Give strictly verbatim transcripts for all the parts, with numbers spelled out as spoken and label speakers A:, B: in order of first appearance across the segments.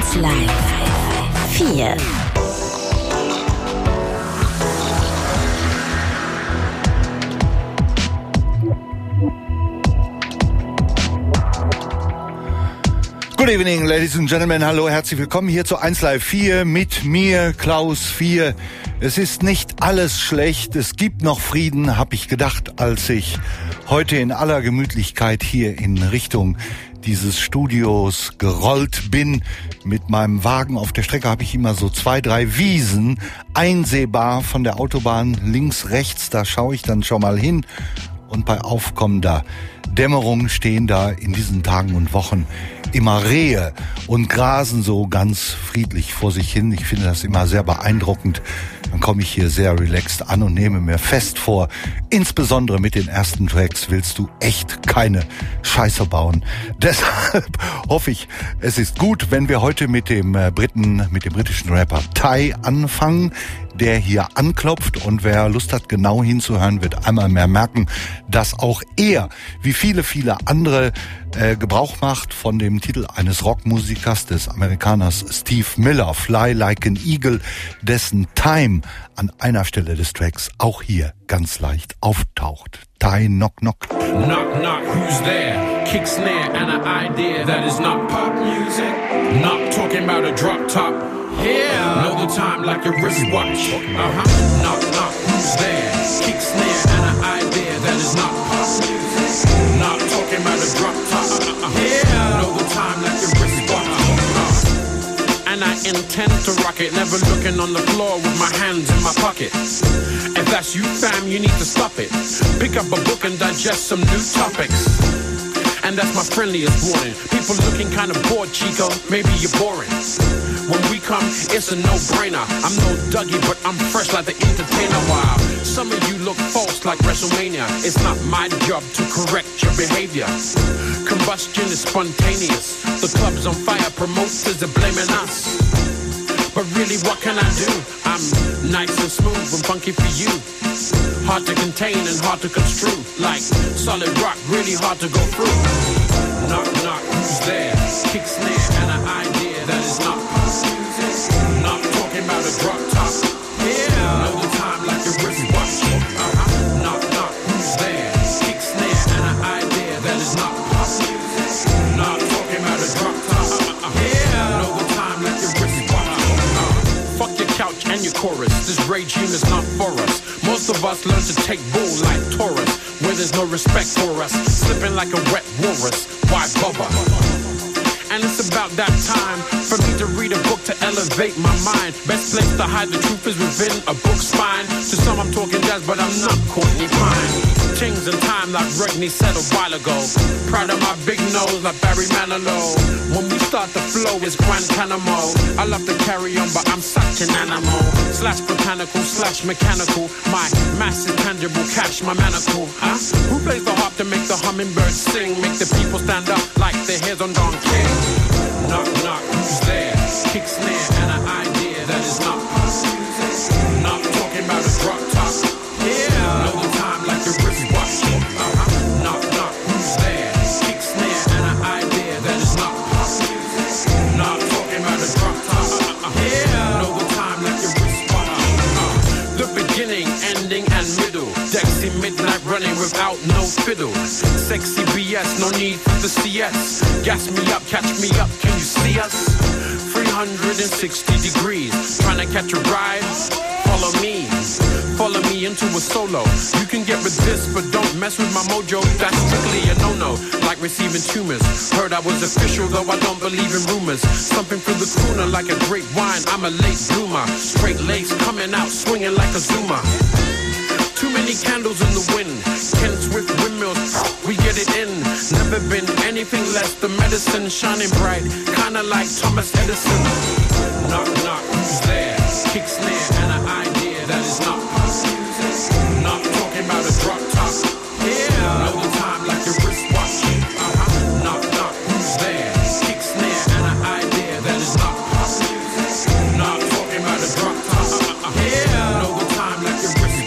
A: eins Live vier.
B: Good evening, ladies and gentlemen. Hallo, herzlich willkommen hier zu eins Live vier mit mir, Klaus vier. Es ist nicht alles schlecht, es gibt noch Frieden, habe ich gedacht, als ich heute in aller Gemütlichkeit hier in Richtung dieses Studios gerollt bin. Mit meinem Wagen auf der Strecke habe ich immer so zwei, drei Wiesen einsehbar von der Autobahn links, rechts. Da schaue ich dann schon mal hin. Und bei aufkommender Dämmerung stehen da in diesen Tagen und Wochen immer Rehe und grasen so ganz friedlich vor sich hin. Ich finde das immer sehr beeindruckend. Dann komme ich hier sehr relaxed an und nehme mir fest vor, insbesondere mit den ersten Tracks willst du echt keine Scheiße bauen. Deshalb hoffe ich, es ist gut, wenn wir heute mit dem Briten, mit dem britischen Rapper Ty anfangen, der hier anklopft, und wer Lust hat, genau hinzuhören, wird einmal mehr merken, dass auch er, wie viele, viele andere, äh, Gebrauch macht von dem Titel eines Rockmusikers, des Amerikaners Steve Miller, Fly Like an Eagle, dessen Time an einer Stelle des Tracks auch hier ganz leicht auftaucht. Ty Knock Knock.
C: Knock knock, who's there? Kick snare and an idea that is not pop music. Not talking about a drop top. Yeah, know the time like your wristwatch. Uh-huh. Knock knock, who's there? Kick snare and an idea that is not pop music. Not talking about a drop top. Uh-huh. Yeah, know the time like your wristwatch. Uh-huh. And I intend to rock it, never looking on the floor with my hands in my pocket. If that's you, fam, you need to stop it. Pick up a book and digest some new topics. And that's my friendliest warning. People looking kind of bored, Chico, maybe you're boring. When we come, it's a no-brainer. I'm no Dougie, but I'm fresh like the entertainer. Wow, some of you look false like WrestleMania. It's not my job to correct your behavior. Combustion is spontaneous. The club's on fire, promoters are blaming us. But really, what can I do? I'm nice and smooth and funky for you. Hard to contain and hard to construe. Like solid rock, really hard to go through. Knock, knock, who's there? Kick snare and an idea that is not pop music. Not talking about a drop top. Yeah, know the time like your wristwatch. Uh-huh. Knock, knock, who's there? Kick snare and an idea that is not pop music. Not talking about a drop top. Yeah, know the time like your wristwatch. Uh-huh. Fuck your couch and your chorus. This regime is not for us. Most of us learn to take bull like Taurus, where there's no respect for us, slipping like a wet walrus. Why bother? And it's about that time for me to read a book to elevate my mind. Best place to hide the truth is within a book's spine. To some I'm talking jazz, but I'm not Courtney Pine. Things in time like Rodney said a while ago. Proud of my big nose like Barry Manilow. When we start the flow, it's Guantanamo. I love to carry on, but I'm such an animal. Slash botanical, slash mechanical. My mass is tangible, cash my manacle. Huh? Who plays the harp to make the hummingbird sing? Make the people stand up like their hairs on Don King. Knock, knock, who's there? Kick snare and an idea that is not pop music. Not talking about a drop top. Yeah, know the time like your wristwatch. Uh-huh. Knock, knock, who's there? Kick snare and an idea that is not pop music. Not talking about a drop top. Uh-huh. Yeah, know the time like your wristwatch. Uh-huh. The beginning, ending, and middle. Dexy midnight running without no fiddle. Sexy B S, no need for the C S. Gas me up, catch me up, can you see us? three hundred sixty degrees, trying to catch a ride? Follow me, follow me into a solo. You can get with this, but don't mess with my mojo. That's strictly a no-no, like receiving tumors. Heard I was official, though I don't believe in rumors. Something through the crooner like a great wine, I'm a late bloomer. Straight lace coming out, swinging like a zoomer. Too many candles in the wind. Ken Swift windmills, we get it in. Never been anything less than medicine. Shining bright, kinda like Thomas Edison. Knock, knock, who's there? Kick snare and an idea that is not pop music. Not talking about a drop top. Yeah, know the time like your wristwatch. Uh-huh. Knock, knock, who's there? Kick snare and an idea that is not pop music. Not talking about a drop top. Uh-huh. Yeah, know the time like your wristwatch.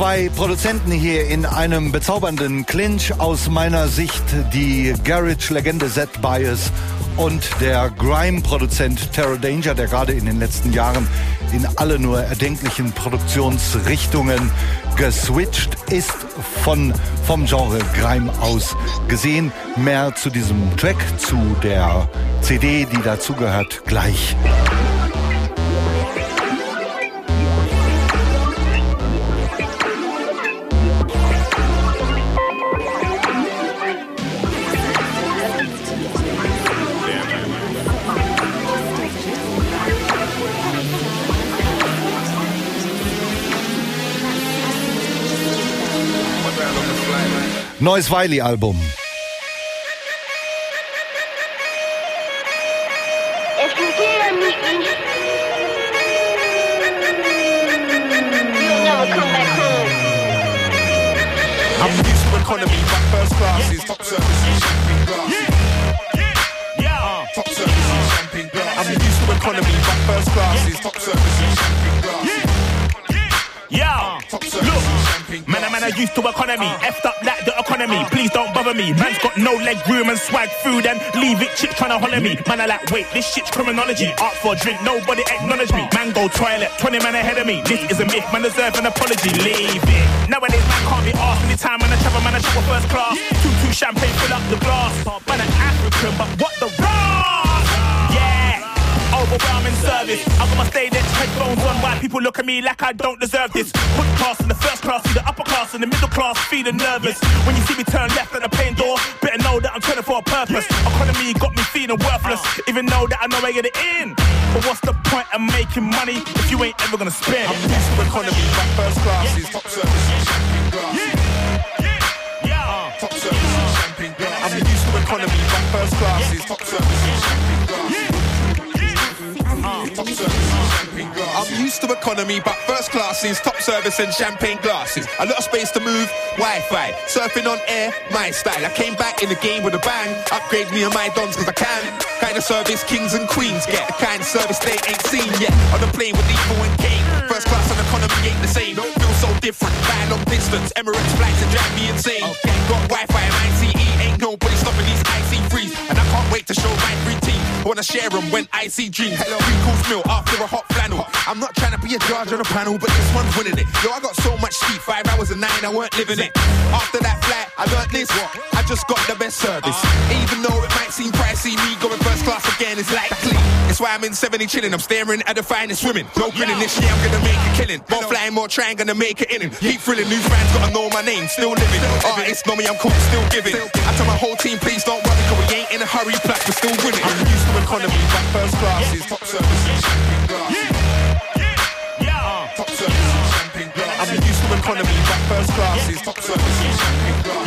B: Zwei Produzenten hier in einem bezaubernden Clinch, aus meiner Sicht die Garage-Legende Zed Bias und der Grime-Produzent Terror Danger, der gerade in den letzten Jahren in alle nur erdenklichen Produktionsrichtungen geswitcht ist, von, vom Genre Grime aus gesehen. Mehr zu diesem Track, zu der C D, die dazugehört, gleich. Neues Wiley-Album.
D: I'm used to economy, but first class is top service and champagne glass. Yeah, yeah, top service and champagne glass. I'm used to economy, but first class is top service and champagne glass. Yeah, top service and champagne glass. Man, man, I used to economy, effed up like the economy. Please don't bother me. Man's got no leg room and swag food and leave it. Chicks tryna holler me. Man, I like wait, this shit's criminology. Art for a drink, nobody acknowledge me. Man go toilet, twenty man ahead of me. This is a myth, man deserve an apology. Leave it. Nowadays man can't be asked. Anytime man I travel, man I travel first class. Two two champagne, fill up the glass. Man I'm African, but what the ras? Yeah. Overwhelming service. I got my Stay-Dex headphones on. Why people look at me like I don't deserve this? Hood class in the first class, see the upper class and the middle class feeling nervous. When you see me turn left at the plane door, better know that I'm turning for a purpose. Economy got me feeling worthless, even though that I know I get it in. But what's the point of making money if you ain't ever gonna spend? I'm used to economy, but first class is top service and champagne glass. Yeah, yeah, top service and champagne glass. I'm used to economy, but first class is top service and champagne glass. Top service and champagne glass. I'm used to economy, but first class is top service and champagne glasses. A lot of space to move, Wi-Fi, surfing on air, my style. I came back in the game with a bang. Upgrade me and my dons cause I can. Kind of service kings and queens get. The kind of service they ain't seen yet. On the plane with Evo and Kane. First class and economy ain't the same. Don't feel so different. Flying long distance, Emirates flights and drive me insane. Okay. Got Wi-Fi and I C E. Ain't nobody stopping these I C threes. And I can't wait to show my free team. I wanna share them when I see dreams. Hello, three course meal after a hot flannel. I'm not trying to be a judge on a panel, but this one's winning it. Yo, I got so much sleep, five hours a night, I weren't living it. After that flight, I learned this. I just got the best service. Even though it might seem pricey, me going first class again is likely. It's why I'm in seventy chilling. I'm staring at the finest women. No grinning this year, I'm gonna make a killing. More flying, more trying, gonna make it in. Keep thrilling, new fans gotta know my name. Still living. Artists know me, I'm cool, still giving. I tell my whole team, please don't worry, cause we ain't in a hurry, plus we're still winning. I'm used to economy, but first class is top service and champagne glass. Top service and champagne glass. I'm used to economy, but first class is top service and champagne glass.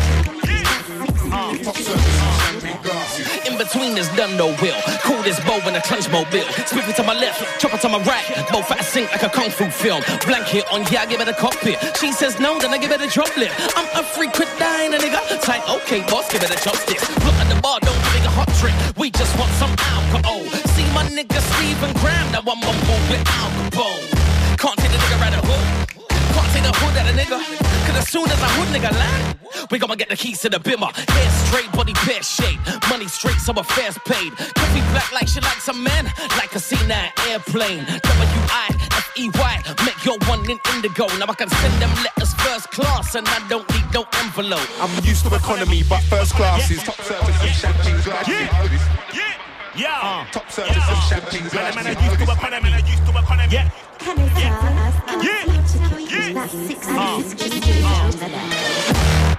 D: Top service and champagne glass.
E: In between there's none no will. Cool this bow in a clutch mobile. Spit it to my left, chop it to my right. Both at sync like a kung fu film. Blanket on, yeah, I give it a cockpit. She says no, then I give it a droplet. I'm a frequent dying, a nigga. Tight, okay, boss, give it a chopstick. Look at the bar, don't give it a hot trick. We just want some alcohol. See my nigga Steve and Graham, now I'm on board with Al Capone. Can't take the nigga right the hood. Can't take the hood at a nigga. Cause as soon as I hood nigga land, we gonna get the keys to the bimmer. Hair straight, body pear shape. Money straight, so affairs paid. Could be black like she likes a man. Like a C nine airplane. W I F E Y. Make your one in indigo. Now I can send them letters first class. And I don't need no envelope.
D: I'm used to economy, but first class is top service and champagne glass.
E: Yeah. Yeah.
D: Uh, top service and champagne glass.
E: Man, I used to economy. I used to economy. Yeah.
A: Can I tell us? Can I
E: Yeah.
A: feel chicken?
E: Yeah.
A: That's six hours just down the line.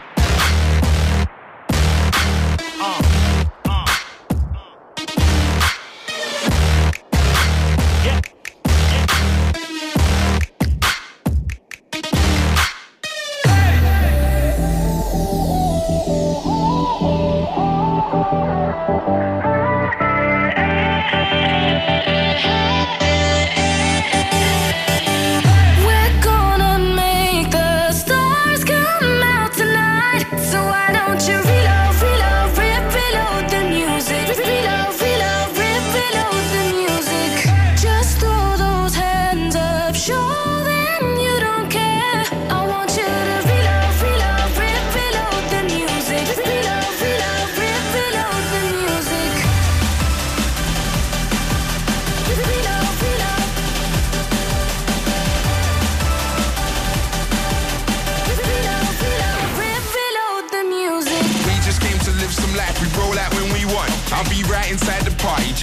F: We're gonna make the stars come out tonight.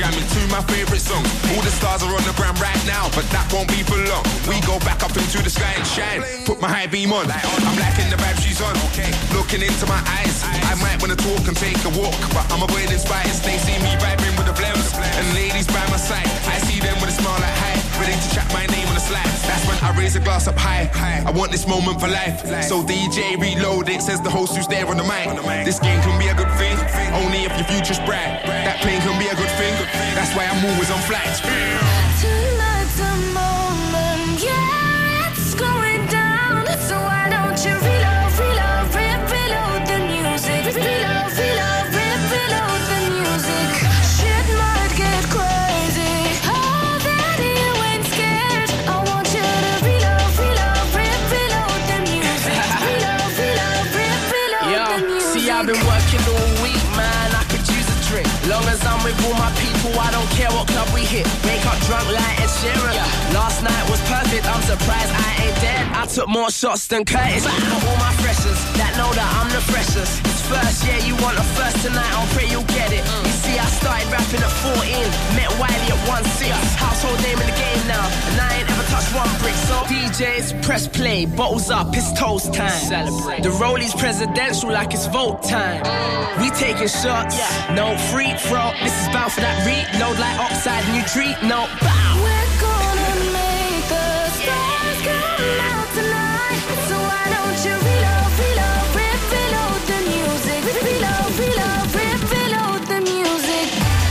D: jamming to my favourite songs. All the stars are on the ground right now, but that won't be for long. We go back up into the sky and shine. Put my high beam on, I'm liking the vibe she's on. Looking into my eyes, I might wanna talk and take a walk, but I'm avoiding spiders. They see me vibing with the flames, and ladies by my side. I see them with a smile like hi, ready to chat my name on the slide. That's when I raise a glass up high. I want this moment for life. So D J reload it, says the host who's there on the mic. This game can be a good thing, only if your future's bright. That plane can be a good thing, that's why I'm always on flight.
F: Tonight's a moment, yeah, it's going down. So why don't you reload, reload, re- reload the music. Reload, reload, re- reload the music. Shit might get crazy. Oh, that you ain't scared. I want you to reload, reload, re- reload the music. Reload, reload, re- reload
E: Yo,
F: the music.
E: see, I've been working all week, man. I could use a drink. Long as I'm with all my people, I don't care what club we hit. Wake up drunk like Ed Sheeran. Yeah. Last night was perfect, I'm surprised I ain't dead. I took more shots than Curtis. For all my freshers that know that I'm the freshest. It's first, yeah, you want a first tonight, I'll pray you'll get it. Mm. You see, I started rapping at fourteen, met Wiley at one six. Household name in the game now, and I ain't ever touched one brick. So D Js, press play, bottles up, it's toast time. Celebrate. The Rollie's presidential like it's vote time. We taking shots, yeah. No free throw. This is bound for that reload like oxide, new treat, no bow.
F: We're gonna make the stars come out tonight. So why don't you reload, reload, re- reload the music. Reload, reload, re- reload the music.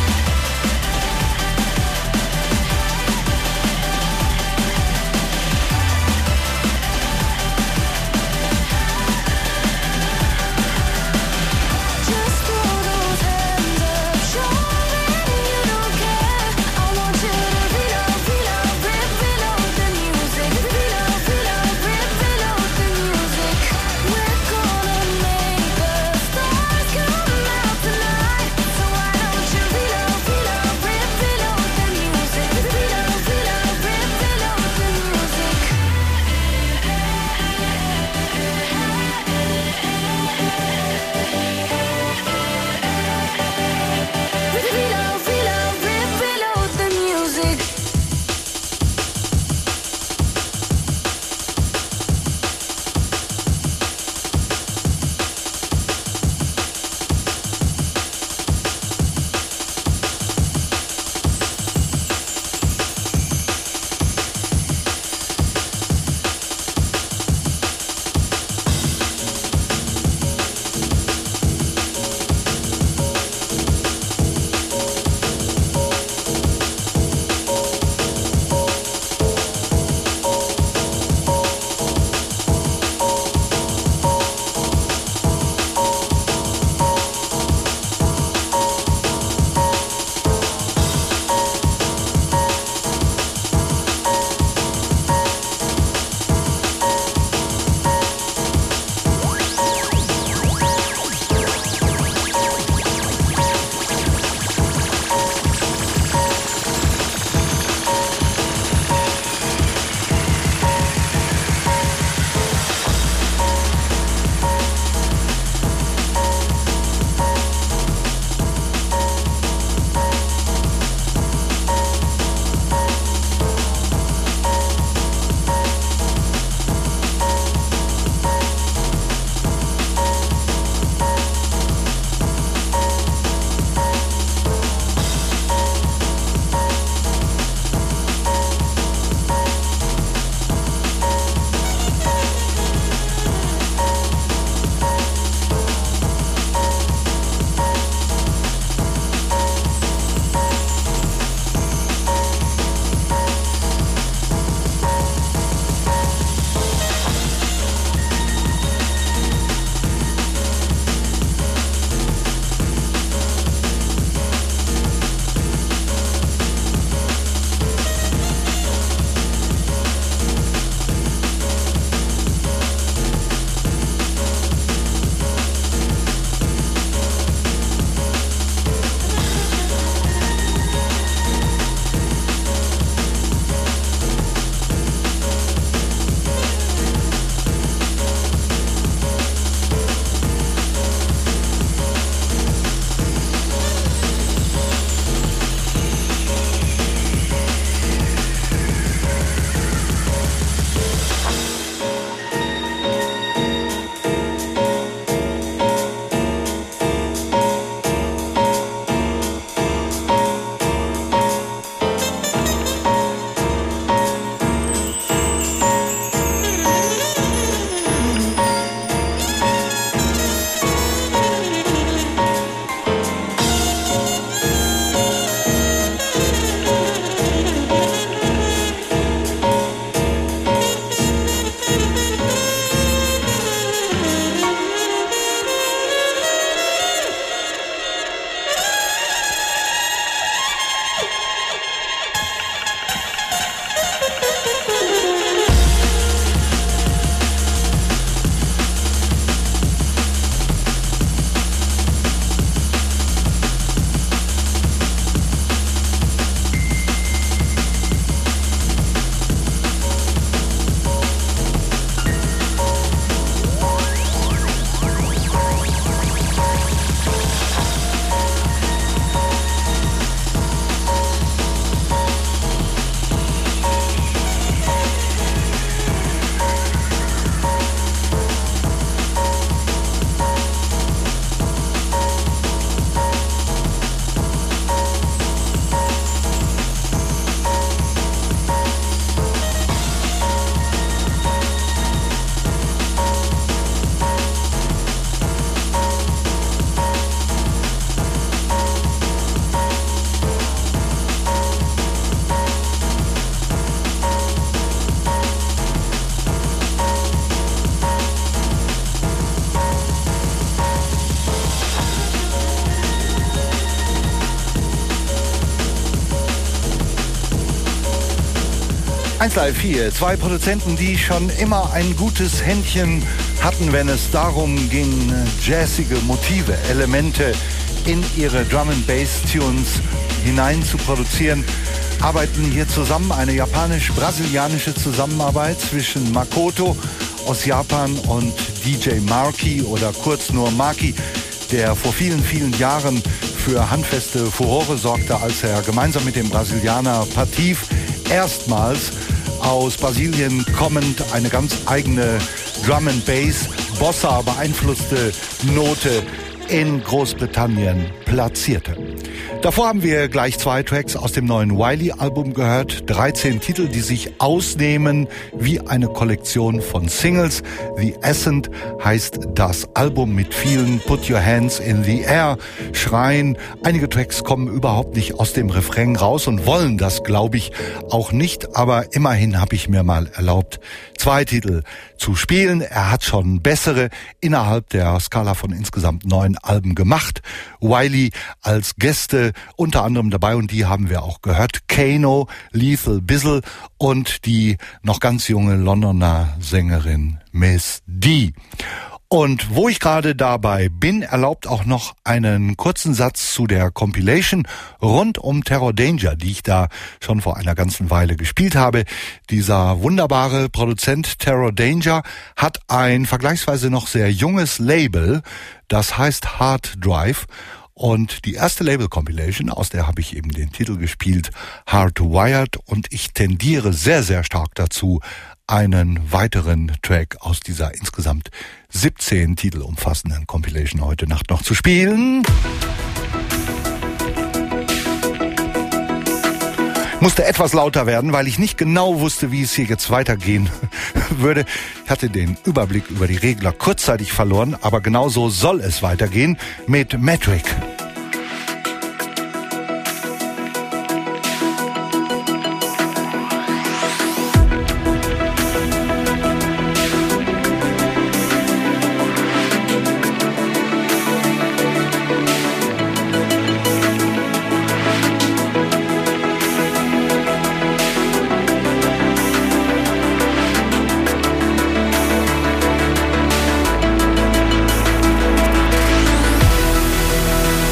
F: Just throw those hands up, show me you don't care. I want you to reload, reload.
B: eins Live vier, zwei Produzenten, die schon immer ein gutes Händchen hatten, wenn es darum ging, jazzige Motive, Elemente in ihre Drum-and-Bass-Tunes hinein zu produzieren, arbeiten hier zusammen. Eine japanisch-brasilianische Zusammenarbeit zwischen Makoto aus Japan und D J Marky oder kurz nur Marky, der vor vielen, vielen Jahren für handfeste Furore sorgte, als er gemeinsam mit dem Brasilianer Patif erstmals aus Brasilien kommend eine ganz eigene Drum-and-Bass, Bossa beeinflusste Note in Großbritannien platzierte. Davor haben wir gleich zwei Tracks aus dem neuen Wiley-Album gehört. dreizehn Titel, die sich ausnehmen wie eine Kollektion von Singles. The Ascent heißt das Album mit vielen Put Your Hands in the Air, Schreien. Einige Tracks kommen überhaupt nicht aus dem Refrain raus und wollen das, glaube ich, auch nicht. Aber immerhin habe ich mir mal erlaubt, zwei Titel zu spielen. Er hat schon bessere innerhalb der Skala von insgesamt neun Alben gemacht. Wiley als Gäste unter anderem dabei, und die haben wir auch gehört. Kano, Lethal Bizzle und die noch ganz junge Londoner Sängerin Miss D. Und wo ich gerade dabei bin, erlaubt auch noch einen kurzen Satz zu der Compilation rund um Terror Danger, die ich da schon vor einer ganzen Weile gespielt habe. Dieser wunderbare Produzent Terror Danger hat ein vergleichsweise noch sehr junges Label, das heißt Hard Drive. Und die erste Label-Compilation, aus der habe ich eben den Titel gespielt, Hardwired. Und ich tendiere sehr, sehr stark dazu, einen weiteren Track aus dieser insgesamt siebzehn Titel umfassenden Compilation heute Nacht noch zu spielen. Musste etwas lauter werden, weil ich nicht genau wusste, wie es hier jetzt weitergehen würde. Ich hatte den Überblick über die Regler kurzzeitig verloren, aber genau so soll es weitergehen mit Metric.
F: We'll be right back.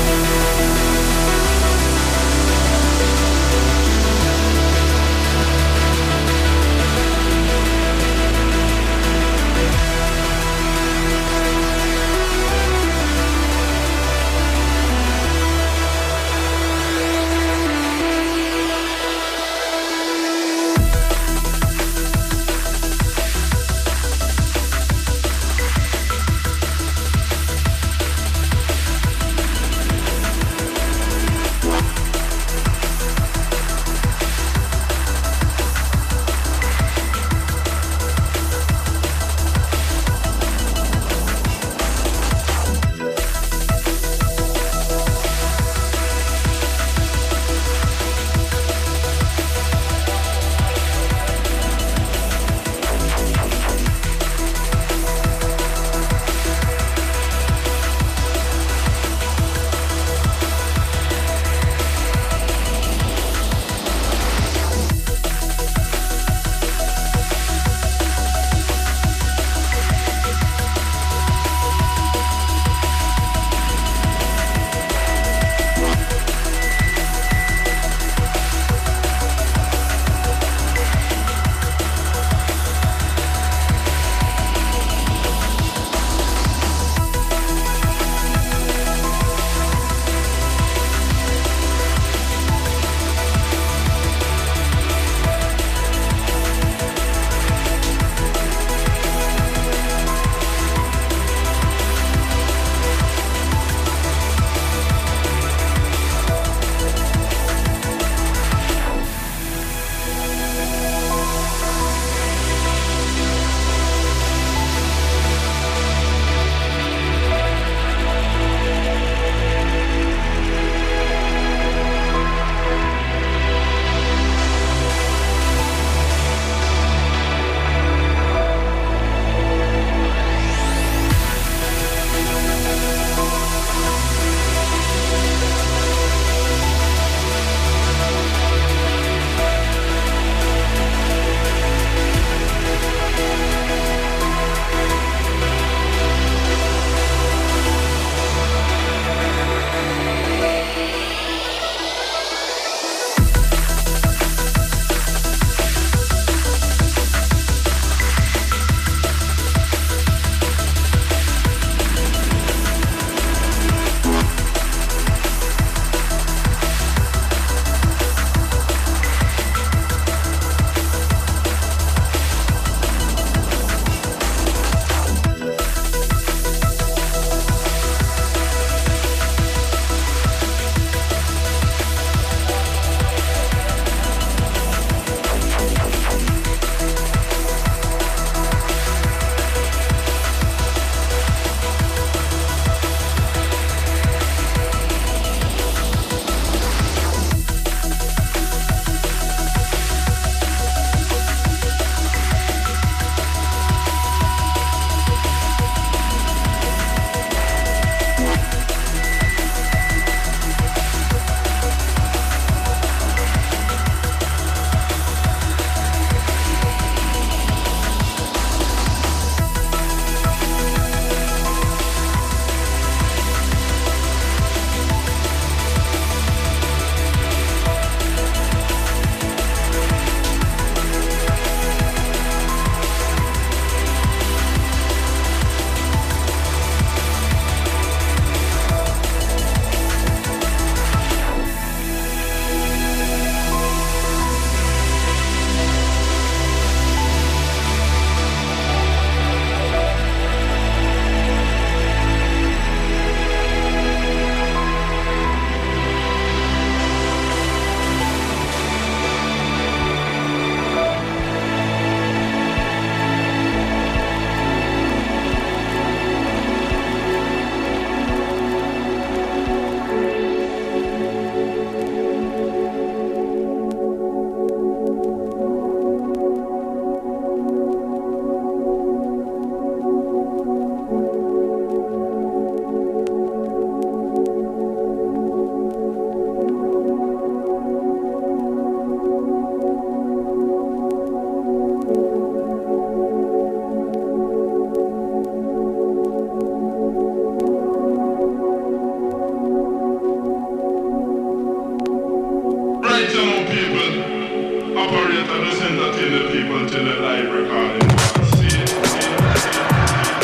G: know people operate and just entertain the people till the live recording. See it, see it, see it, see it.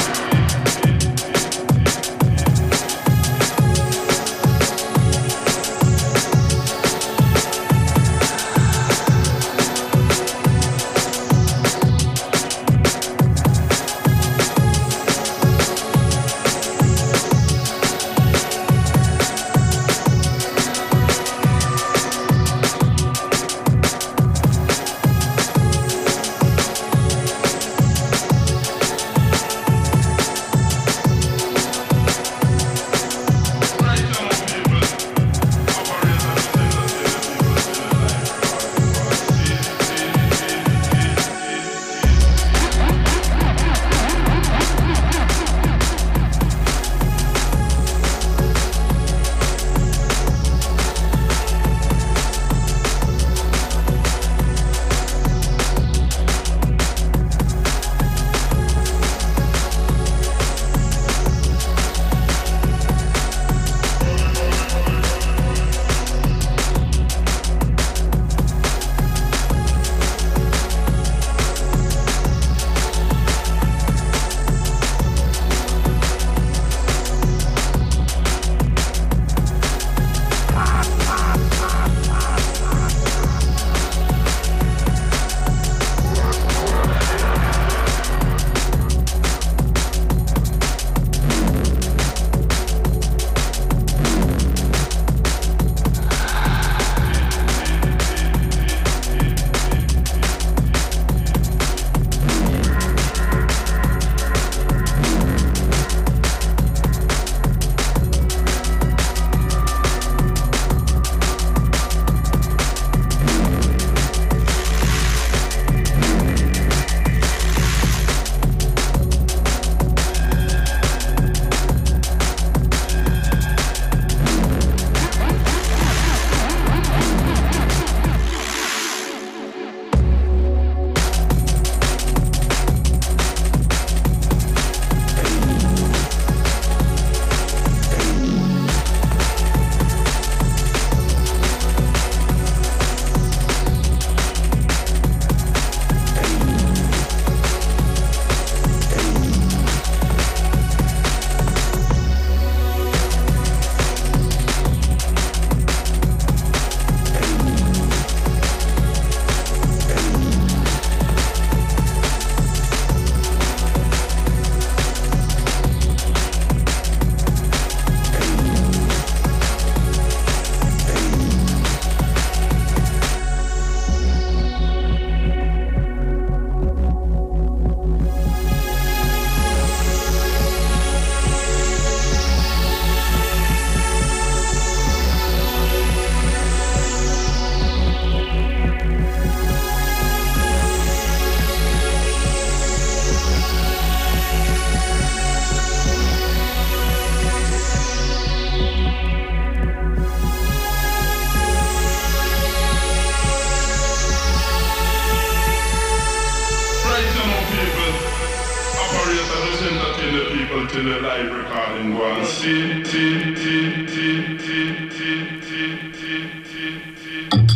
G: Till the live recording go and see, see, see, see, see, see, see, see, see, see.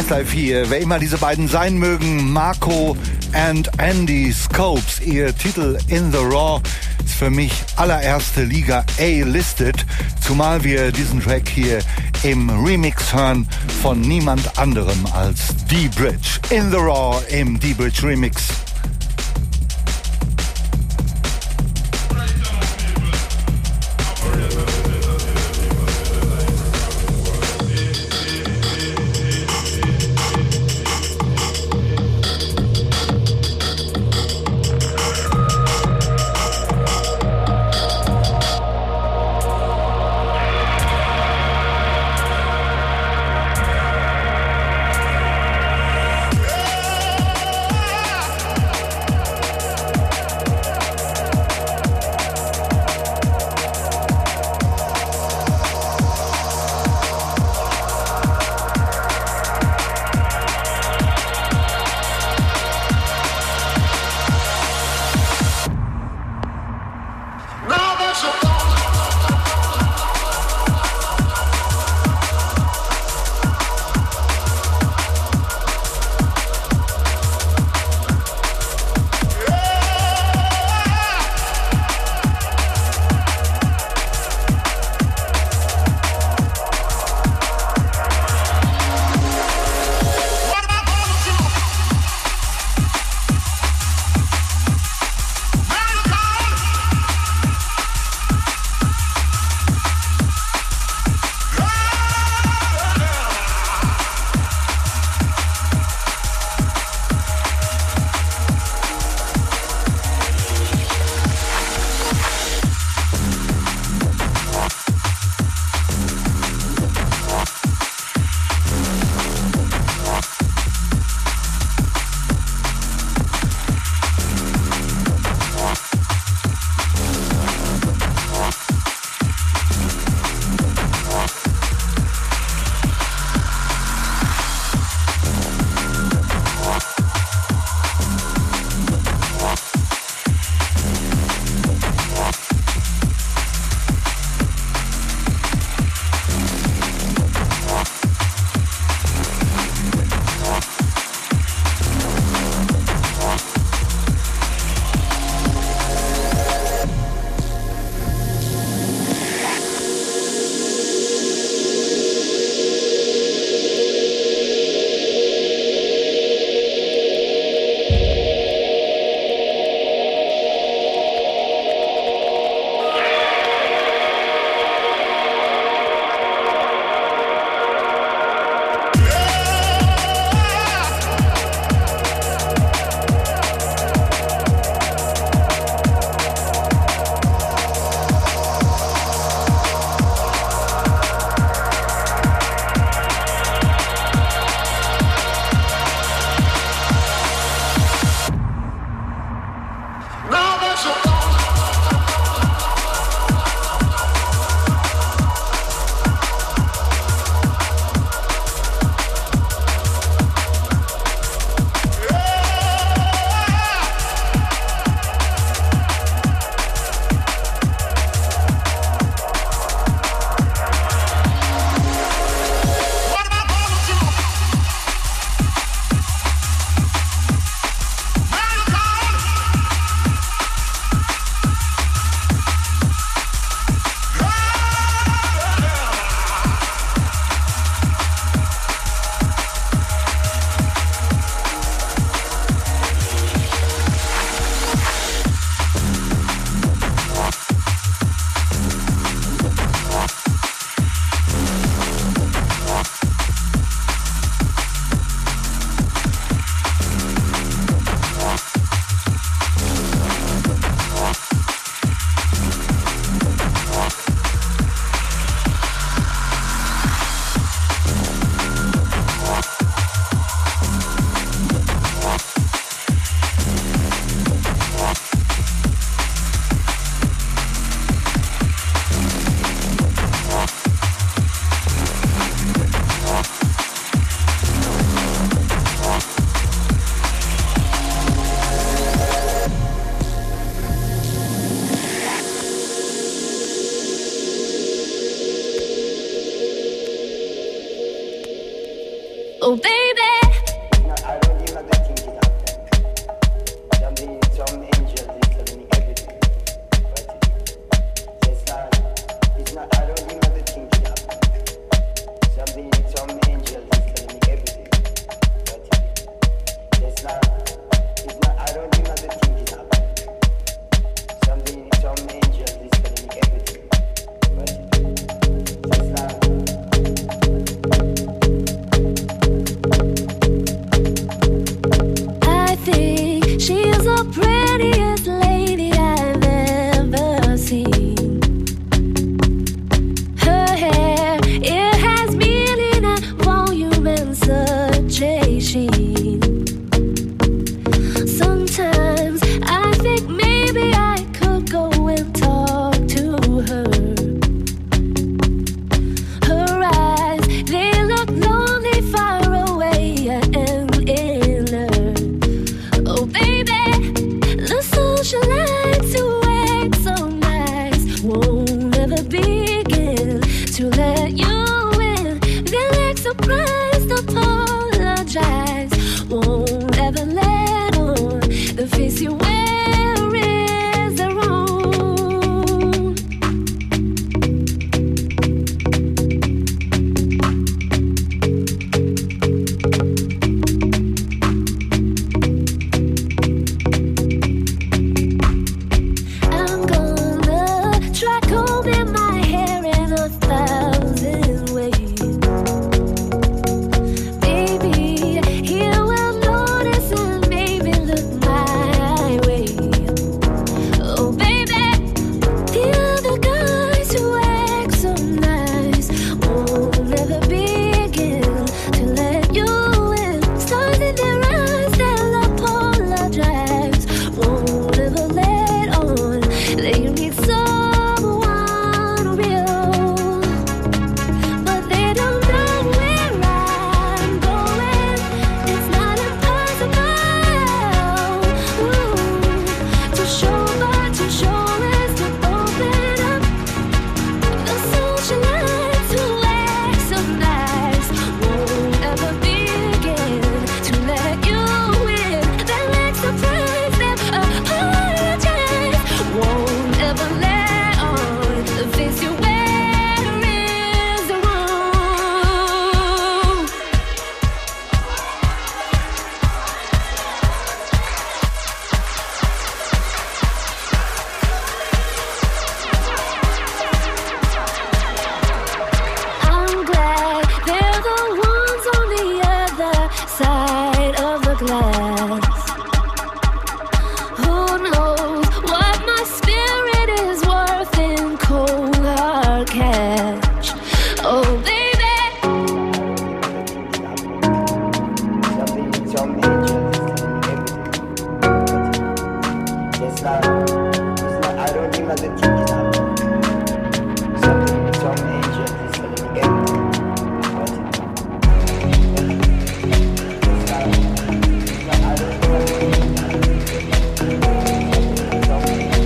B: eins Live vier. Wer immer diese beiden sein mögen, Marco and Andy Scopes. Ihr Titel In the Raw ist für mich allererste Liga A-listed, zumal wir diesen Track hier im Remix hören von niemand anderem als D-Bridge. In the Raw im D-Bridge Remix.
F: Oh, baby. won't ever begin to let you in. Feel like surprised, apologize. Won't ever let on the face you wear is their own. I'm gonna try combing my hair in a thousand ways. Baby, you will notice and maybe look my way. Oh, baby, the other guys who act so nice won't ever begin to let you in. Stars in their eyes, they'll apologize. Won't ever let on that you need someone real. But they don't know where I'm going. It's not impossible Ooh, to show, but to show is to open up. The social lights who act so nice won't ever begin to let you in. They like surprise, they apologize. Won't ever let on the face you wear is the wrong. I'm glad they're the ones on the other side of the glass. Who knows what my spirit is worth in cold hard cash? Oh, baby.
H: Something so major, everything. It's not, it's not, I don't think that the thing is happening. Something so major, it's like everything. It's not, it's not, I don't think that the thing is happening. Something so major.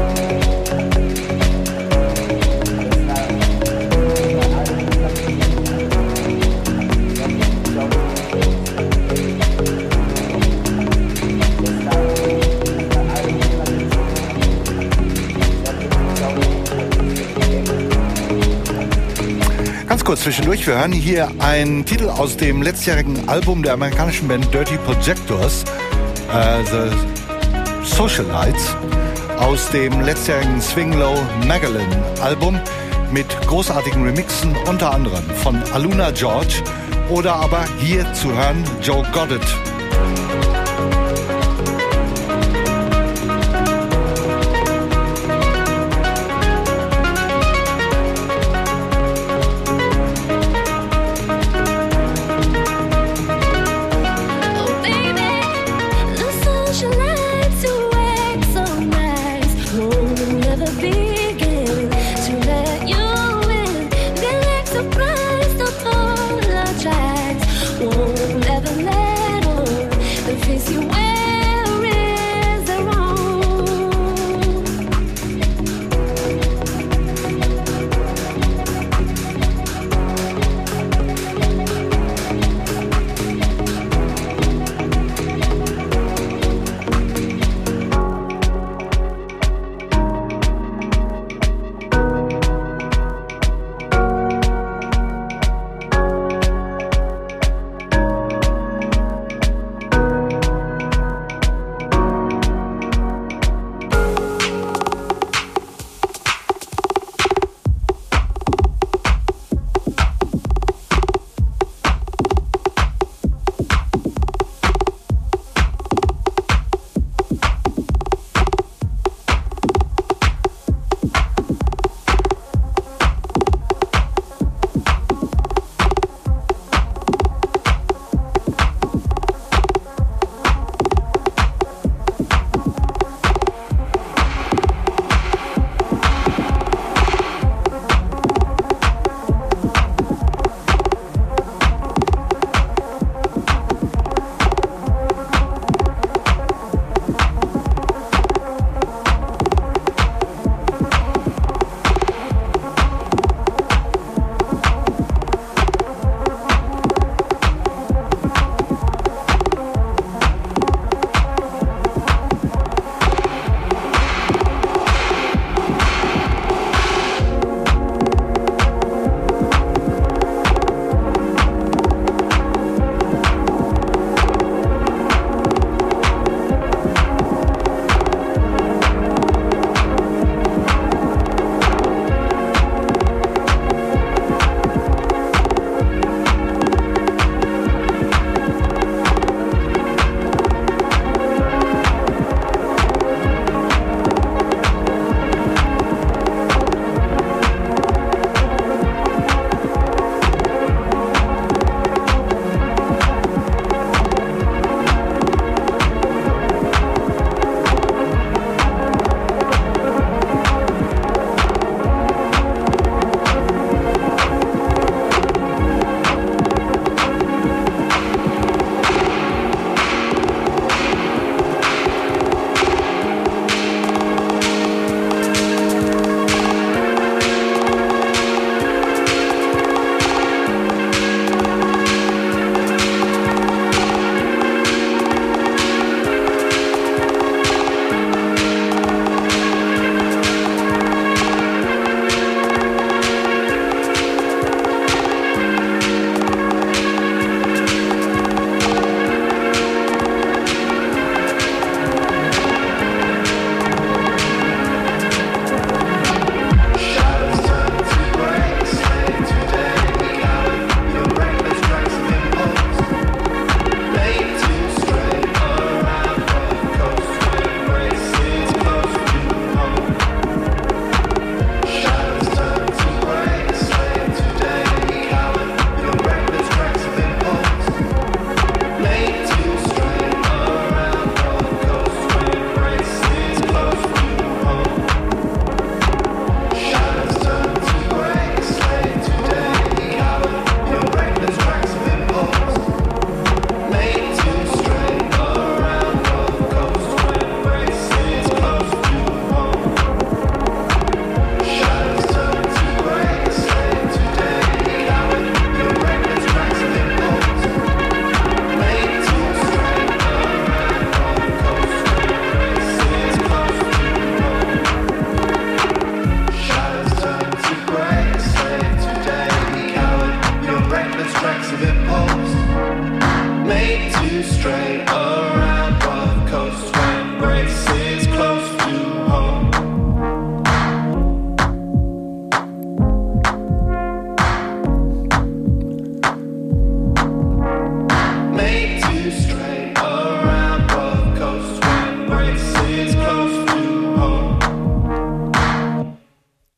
H: It's not, it's not, I don't think that the thing is happening. Something so major.
B: Ganz kurz zwischendurch, wir hören hier einen Titel aus dem letztjährigen Album der amerikanischen Band Dirty Projectors, äh, The Socialites, aus dem letztjährigen Swing Low Magellan Album mit großartigen Remixen, unter anderem von Aluna George oder aber hier zu hören Joe Goddard.
F: Oh, baby, the socialites who act so nice won't never begin to let you in. They like surprised, apologize. Won't ever let on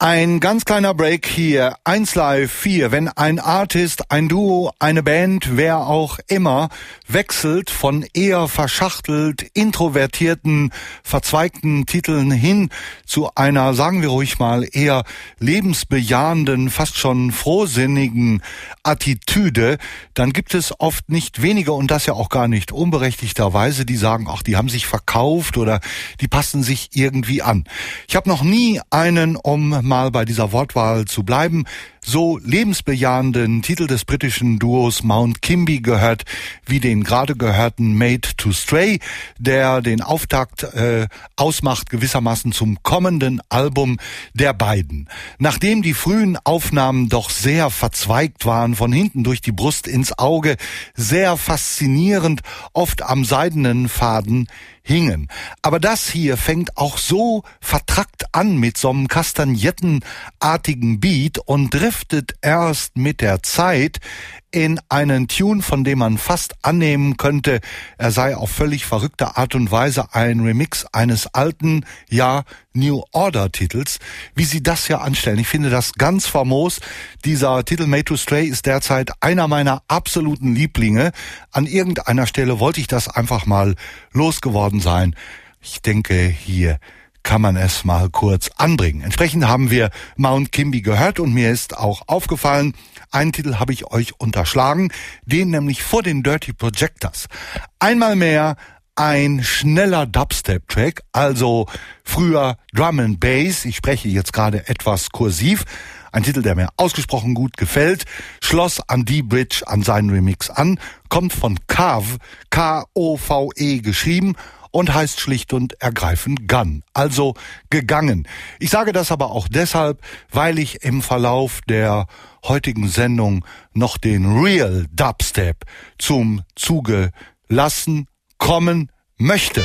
B: Ein ganz kleiner Break hier, eins Live vier. Wenn ein Artist, ein Duo, eine Band, wer auch immer, wechselt von eher verschachtelt, introvertierten, verzweigten Titeln hin zu einer, sagen wir ruhig mal, eher lebensbejahenden, fast schon frohsinnigen Attitüde, dann gibt es oft nicht wenige, und das ja auch gar nicht unberechtigterweise, die sagen, ach, die haben sich verkauft oder die passen sich irgendwie an. Ich habe noch nie einen, um mal bei dieser Wortwahl zu bleiben, so lebensbejahenden Titel des britischen Duos Mount Kimby gehört, wie den gerade gehörten Made to Stray, der den Auftakt äh, ausmacht gewissermaßen zum kommenden Album der beiden. Nachdem die frühen Aufnahmen doch sehr verzweigt waren, von hinten durch die Brust ins Auge, sehr faszinierend, oft am seidenen Faden hingen. Aber das hier fängt auch so vertrackt an mit so einem kastagnettenartigen Beat und driftet erst mit der Zeit in einen Tune, von dem man fast annehmen könnte, er sei auf völlig verrückte Art und Weise ein Remix eines alten, ja, New Order Titels, wie sie das ja anstellen. Ich finde das ganz famos. Dieser Titel Made to Stray ist derzeit einer meiner absoluten Lieblinge. An irgendeiner Stelle wollte ich das einfach mal losgeworden sein. Ich denke, hier kann man es mal kurz anbringen. Entsprechend haben wir Mount Kimby gehört und mir ist auch aufgefallen, einen Titel habe ich euch unterschlagen, den nämlich vor den Dirty Projectors. Einmal mehr ein schneller Dubstep-Track, also früher Drum and Bass, ich spreche jetzt gerade etwas kursiv, ein Titel, der mir ausgesprochen gut gefällt, schloss an D-Bridge an seinen Remix an, kommt von Kove, K O V E geschrieben, und heißt schlicht und ergreifend Gun, also gegangen. Ich sage das aber auch deshalb, weil ich im Verlauf der heutigen Sendung noch den Real Dubstep zum Zuge lassen kommen möchte.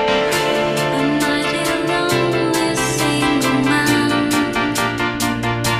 F: A mighty lonely single man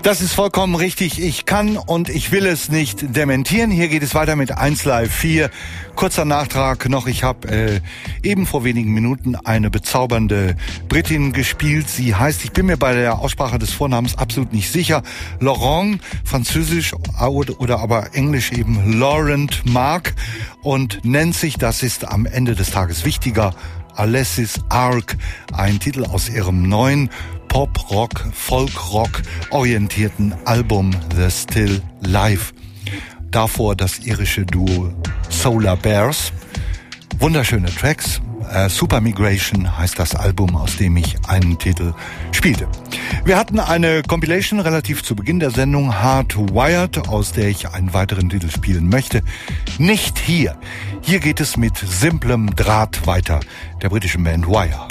B: Das ist vollkommen richtig. Ich kann und ich will es nicht dementieren. Hier geht es weiter mit eins Live vier. Kurzer Nachtrag noch. Ich habe äh, eben vor wenigen Minuten eine bezaubernde Britin gespielt. Sie heißt, ich bin mir bei der Aussprache des Vornamens absolut nicht sicher, Laurent, französisch oder, oder aber englisch eben Laurent Mark, und nennt sich, das ist am Ende des Tages wichtiger, Alessis Arc, ein Titel aus ihrem neuen Pop-Rock, Folk-Rock orientierten Album The Still Life. Davor das irische Duo Solar Bears. Wunderschöne Tracks. Äh, Super Migration heißt das Album, aus dem ich einen Titel spielte. Wir hatten eine Compilation relativ zu Beginn der Sendung, Hardwired, aus der ich einen weiteren Titel spielen möchte. Nicht hier. Hier geht es mit simplem Draht weiter, der britischen Band Wire.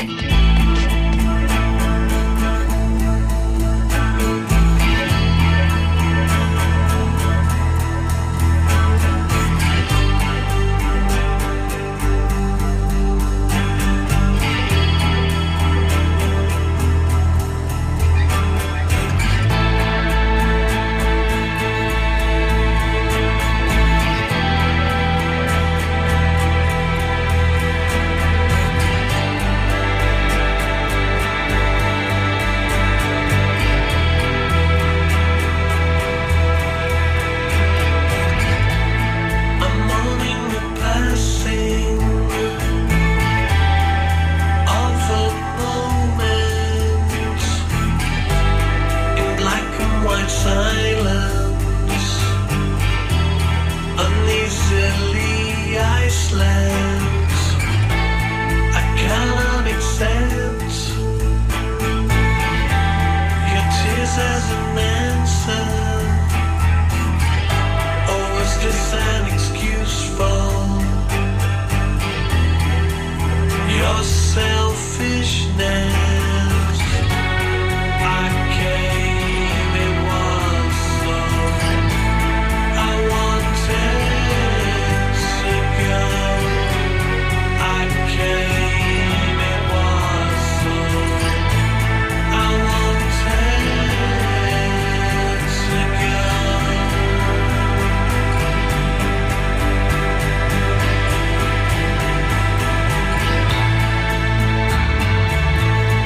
F: Thank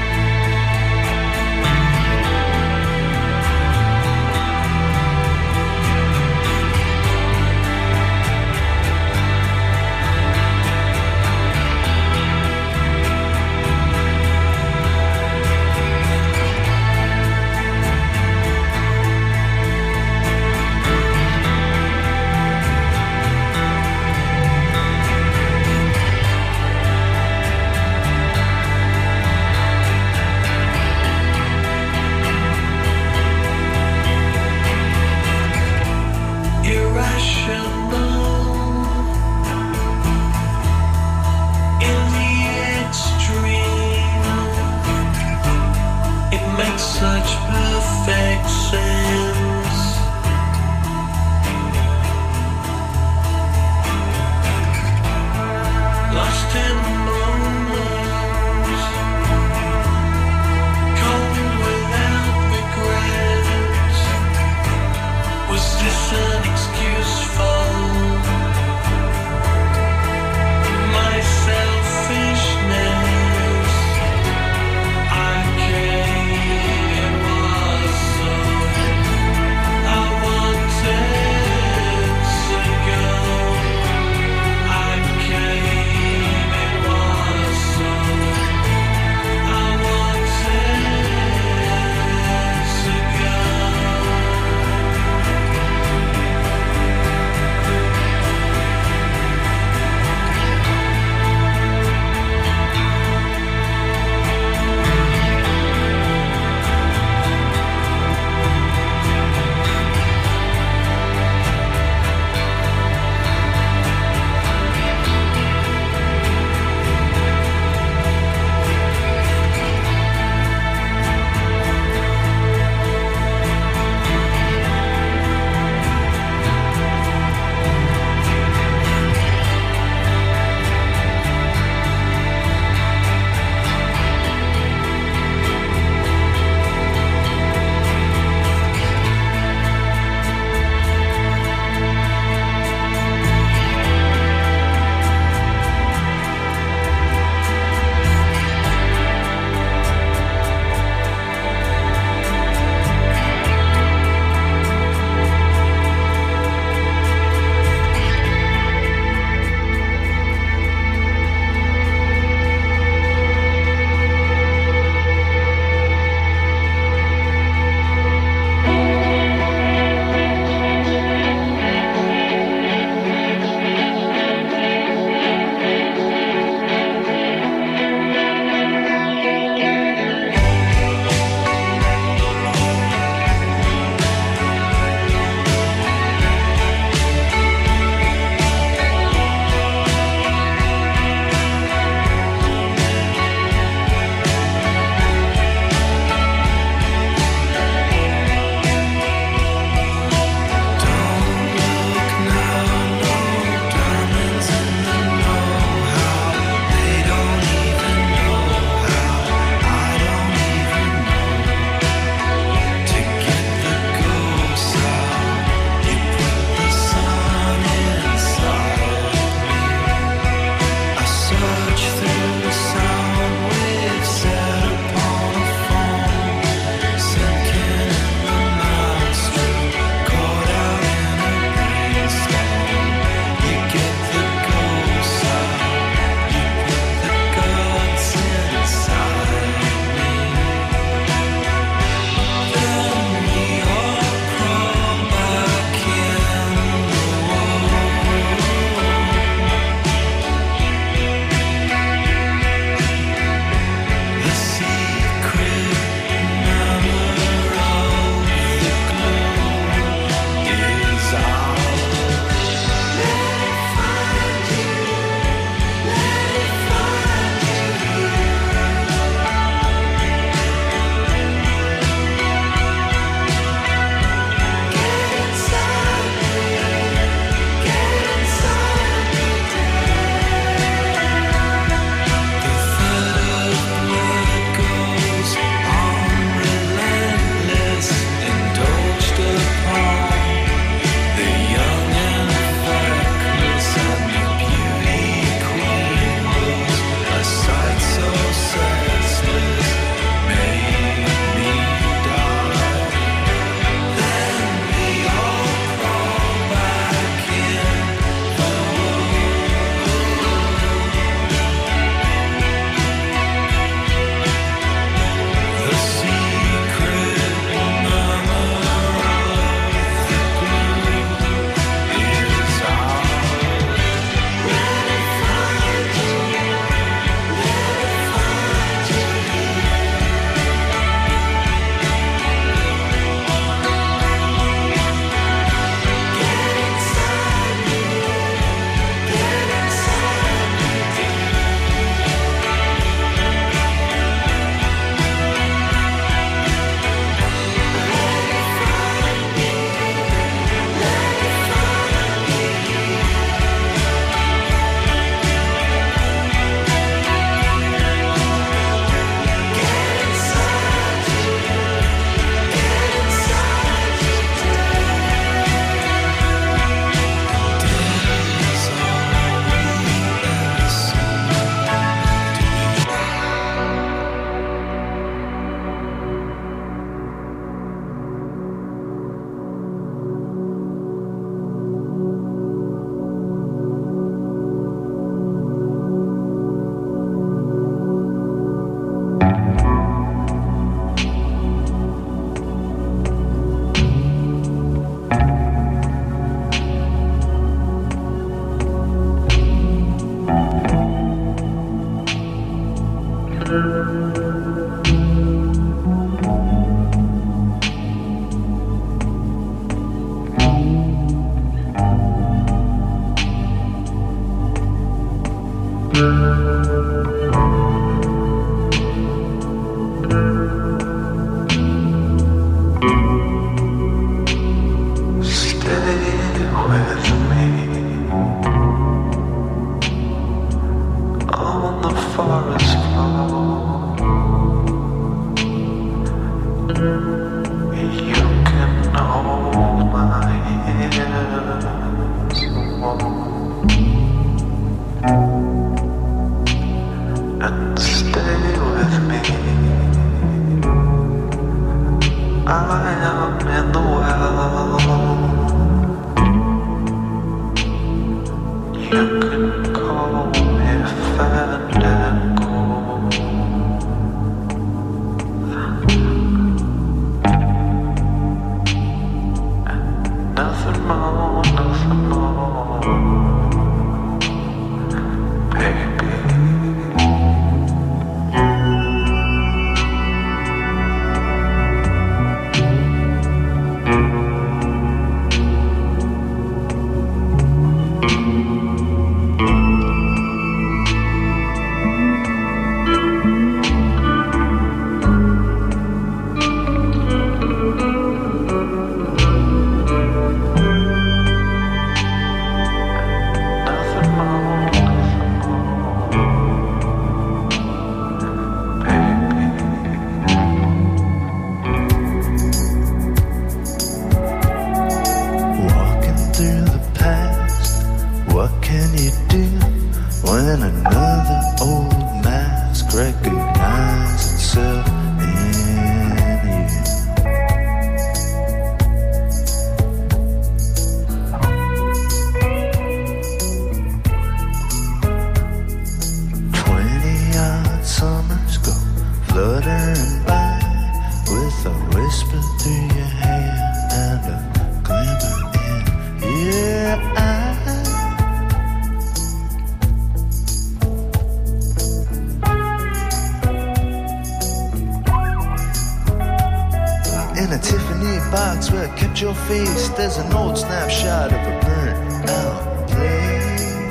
I: There's an old snapshot of a burnt out place.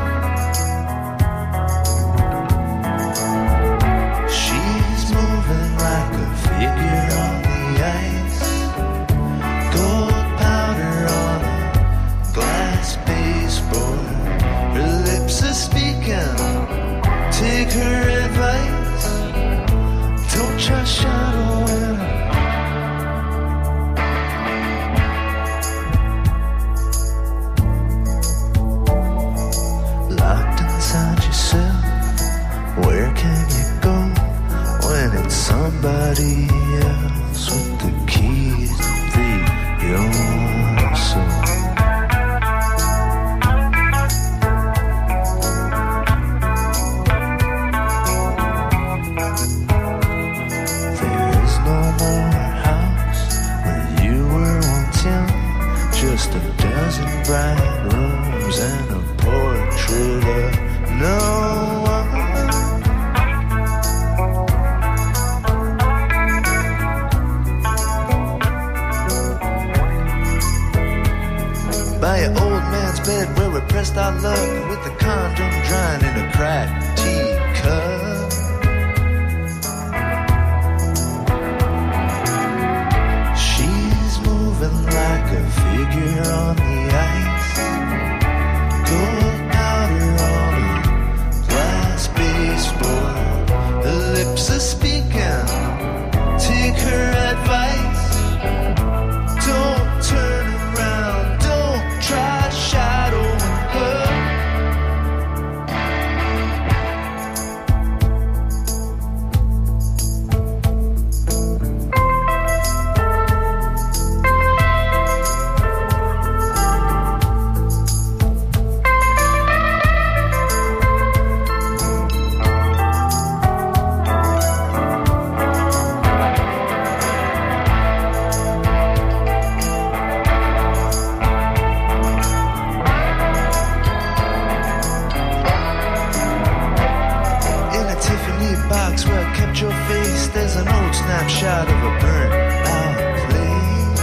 I: She's moving like a figure on the ice. Gold powder on a glass baseboard. Her lips are speaking. Take her advice. Don't just shadow in her. Somebody else with the keys to free your soul. There is no more house where you were once young. Just a dozen bright rooms and a portrait of no one. box where I kept your face. There's an old snapshot of a burnt out place.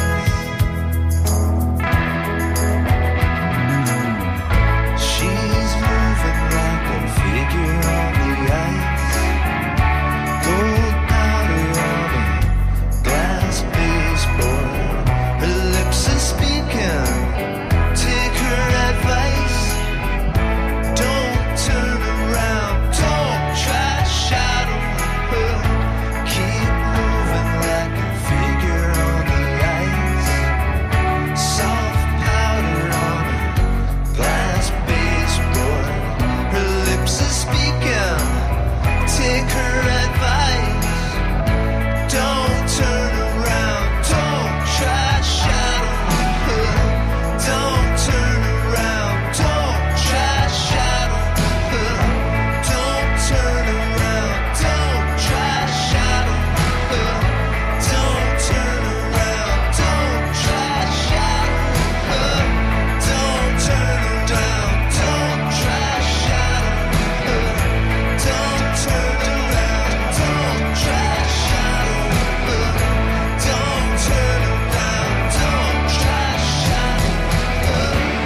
I: She's moving like a figure on the ice. Gold powder on a glass baseboard. Her lips are speaking. Take her advice. Don't turn around. Don't try to shadow her. Keep moving like a figure on the ice. Soft powder on a glass baseboard. Her lips are speaking. Take her advice. Don't turn around. Don't try to shadow her. Don't turn around. Don't try to shadow her. Don't turn around. Don't try to shadow her. Don't turn around. Don't try to shadow her. Don't turn around. Don't try to shadow her. Don't turn around. Don't try to shadow her. Don't turn around. Don't try to shadow her.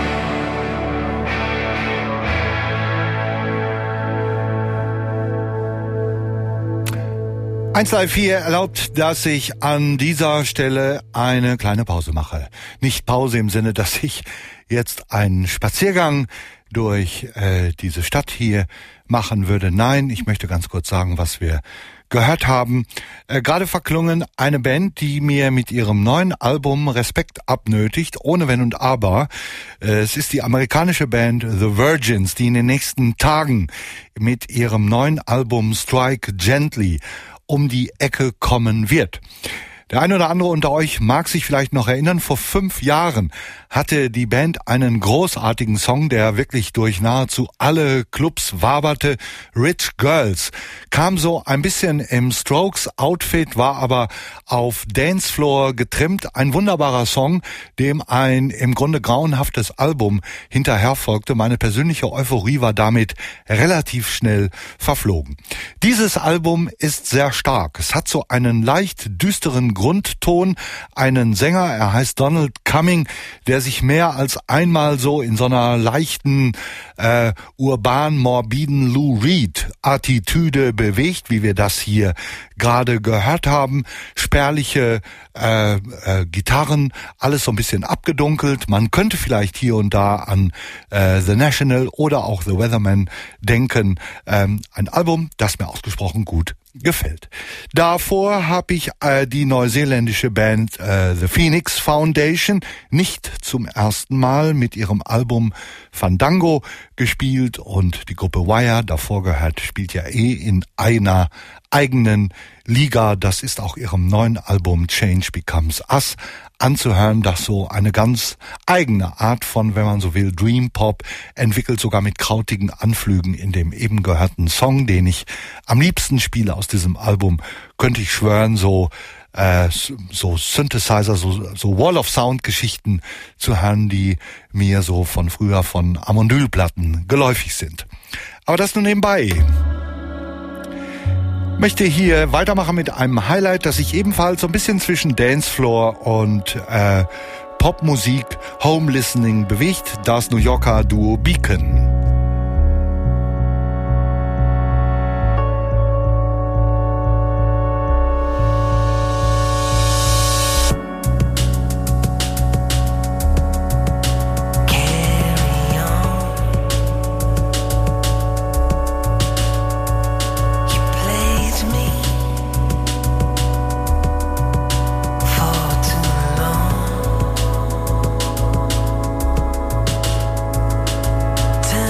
B: eins Live vier erlaubt, dass ich an dieser Stelle eine kleine Pause mache. Nicht Pause im Sinne, dass ich jetzt einen Spaziergang durch äh, diese Stadt hier machen würde. Nein, ich möchte ganz kurz sagen, was wir gehört haben. Äh, gerade verklungen eine Band, die mir mit ihrem neuen Album Respekt abnötigt, ohne Wenn und Aber. Äh, es ist die amerikanische Band The Virgins, die in den nächsten Tagen mit ihrem neuen Album Strike Gently um die Ecke kommen wird. Der eine oder andere unter euch mag sich vielleicht noch erinnern, vor fünf Jahren hatte die Band einen großartigen Song, der wirklich durch nahezu alle Clubs waberte. Rich Girls kam so ein bisschen im Strokes-Outfit, war aber auf Dancefloor getrimmt. Ein wunderbarer Song, dem ein im Grunde grauenhaftes Album hinterher folgte. Meine persönliche Euphorie war damit relativ schnell verflogen. Dieses Album ist sehr stark. Es hat so einen leicht düsteren Grundton, einen Sänger, er heißt Donald Cumming, der sich mehr als einmal so in so einer leichten, äh, urban-morbiden Lou Reed-Attitüde bewegt, wie wir das hier gerade gehört haben. Spärliche äh, äh, Gitarren, alles so ein bisschen abgedunkelt. Man könnte vielleicht hier und da an äh, The National oder auch The Weatherman denken. Ähm, ein Album, das mir ausgesprochen gut gefällt. Davor habe ich äh, die neuseeländische Band äh, The Phoenix Foundation nicht zum ersten Mal mit ihrem Album Fandango gespielt und die Gruppe Wire, davor gehört, spielt ja eh in einer eigenen Liga. Das ist auch ihrem neuen Album Change Becomes Us anzuhören, das so eine ganz eigene Art von, wenn man so will, Dream Pop entwickelt, sogar mit krautigen Anflügen in dem eben gehörten Song, den ich am liebsten spiele aus diesem Album, könnte ich schwören, so äh, so Synthesizer, so, so Wall of Sound Geschichten zu hören, die mir so von früher von Amondyl-Platten geläufig sind. Aber das nur nebenbei. Möchte hier weitermachen mit einem Highlight, das sich ebenfalls so ein bisschen zwischen Dancefloor und äh, Popmusik, Home Listening bewegt, das New Yorker Duo Beacon.
F: Time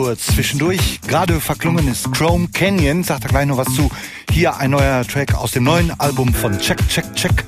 B: kurz zwischendurch. Gerade verklungen ist Chrome Canyon, sagt er gleich noch was zu. Hier ein neuer Track aus dem neuen Album von Check, Check, Check.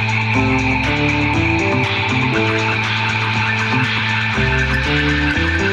I: Thank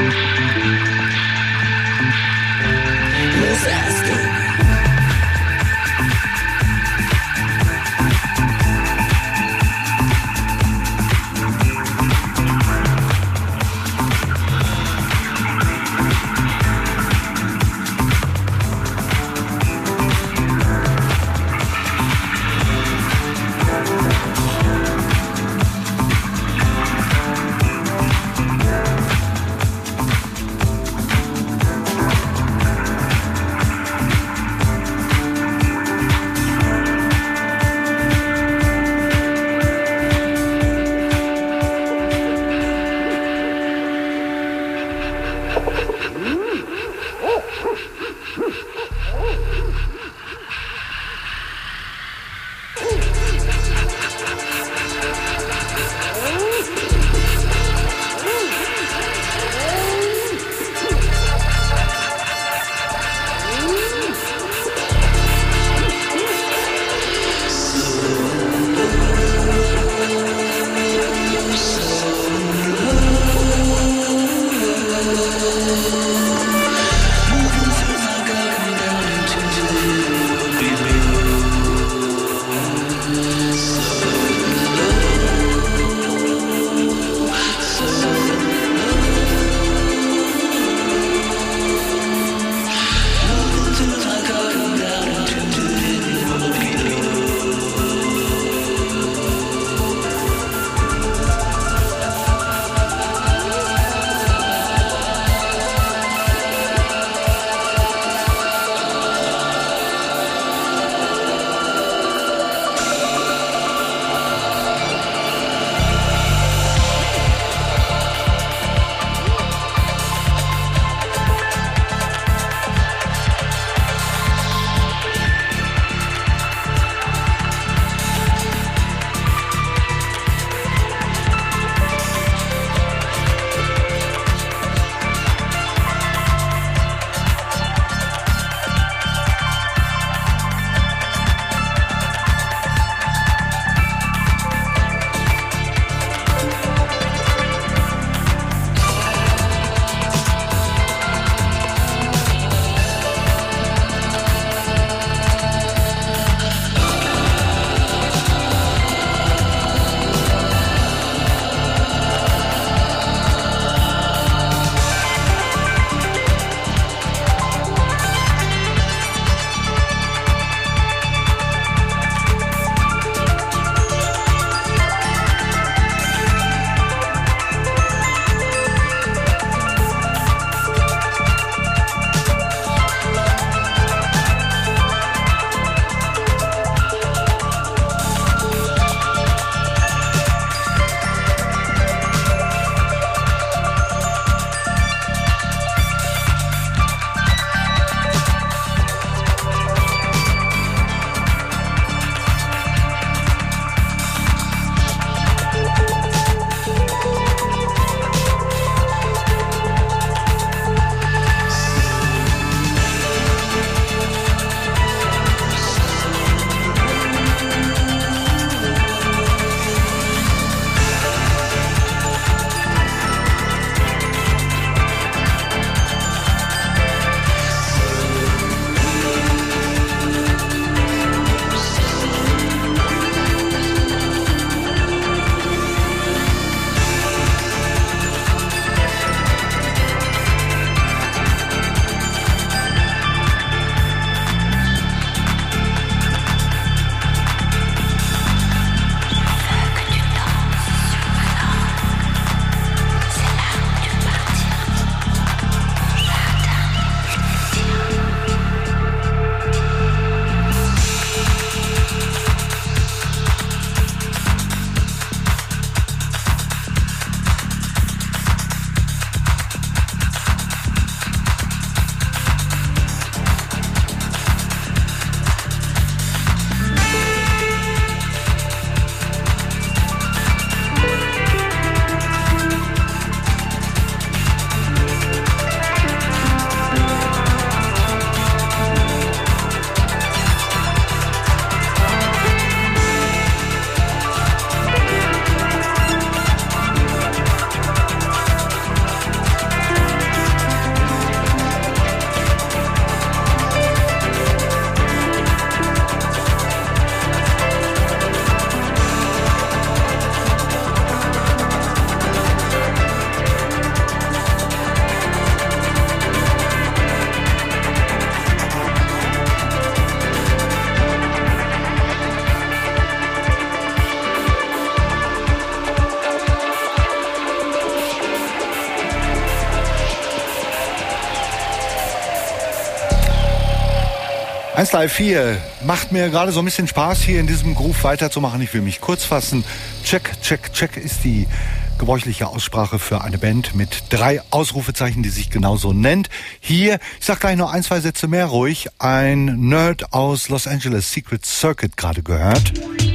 B: eins Live vier macht mir gerade so ein bisschen Spaß, hier in diesem Groove weiterzumachen. Ich will mich kurz fassen. Check, check, check ist die gebräuchliche Aussprache für eine Band mit drei Ausrufezeichen, die sich genauso nennt. Hier, ich sag gleich noch ein, zwei Sätze mehr ruhig, ein Nerd aus Los Angeles, Secret Circuit, gerade gehört.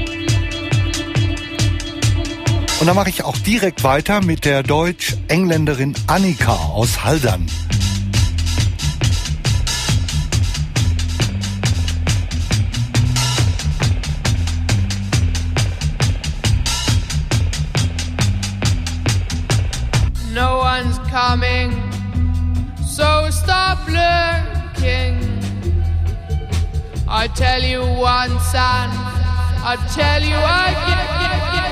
B: Und dann mache ich auch direkt weiter mit der Deutsch-Engländerin Annika aus Haldern.
J: No one's coming, so stop lurking. I tell you once and I tell you again.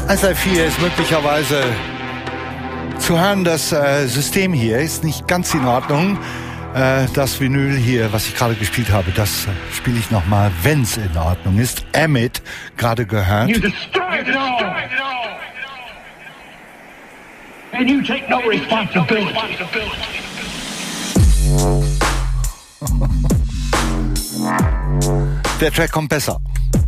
B: eins drei vier ist möglicherweise zu hören, das äh, System hier ist nicht ganz in Ordnung. Äh, das Vinyl hier, was ich gerade gespielt habe, das äh, spiele ich nochmal, wenn es in Ordnung ist. Emmett, gerade gehört.
K: You destroyed it all. And you take no responsibility.
B: Der Track kommt besser.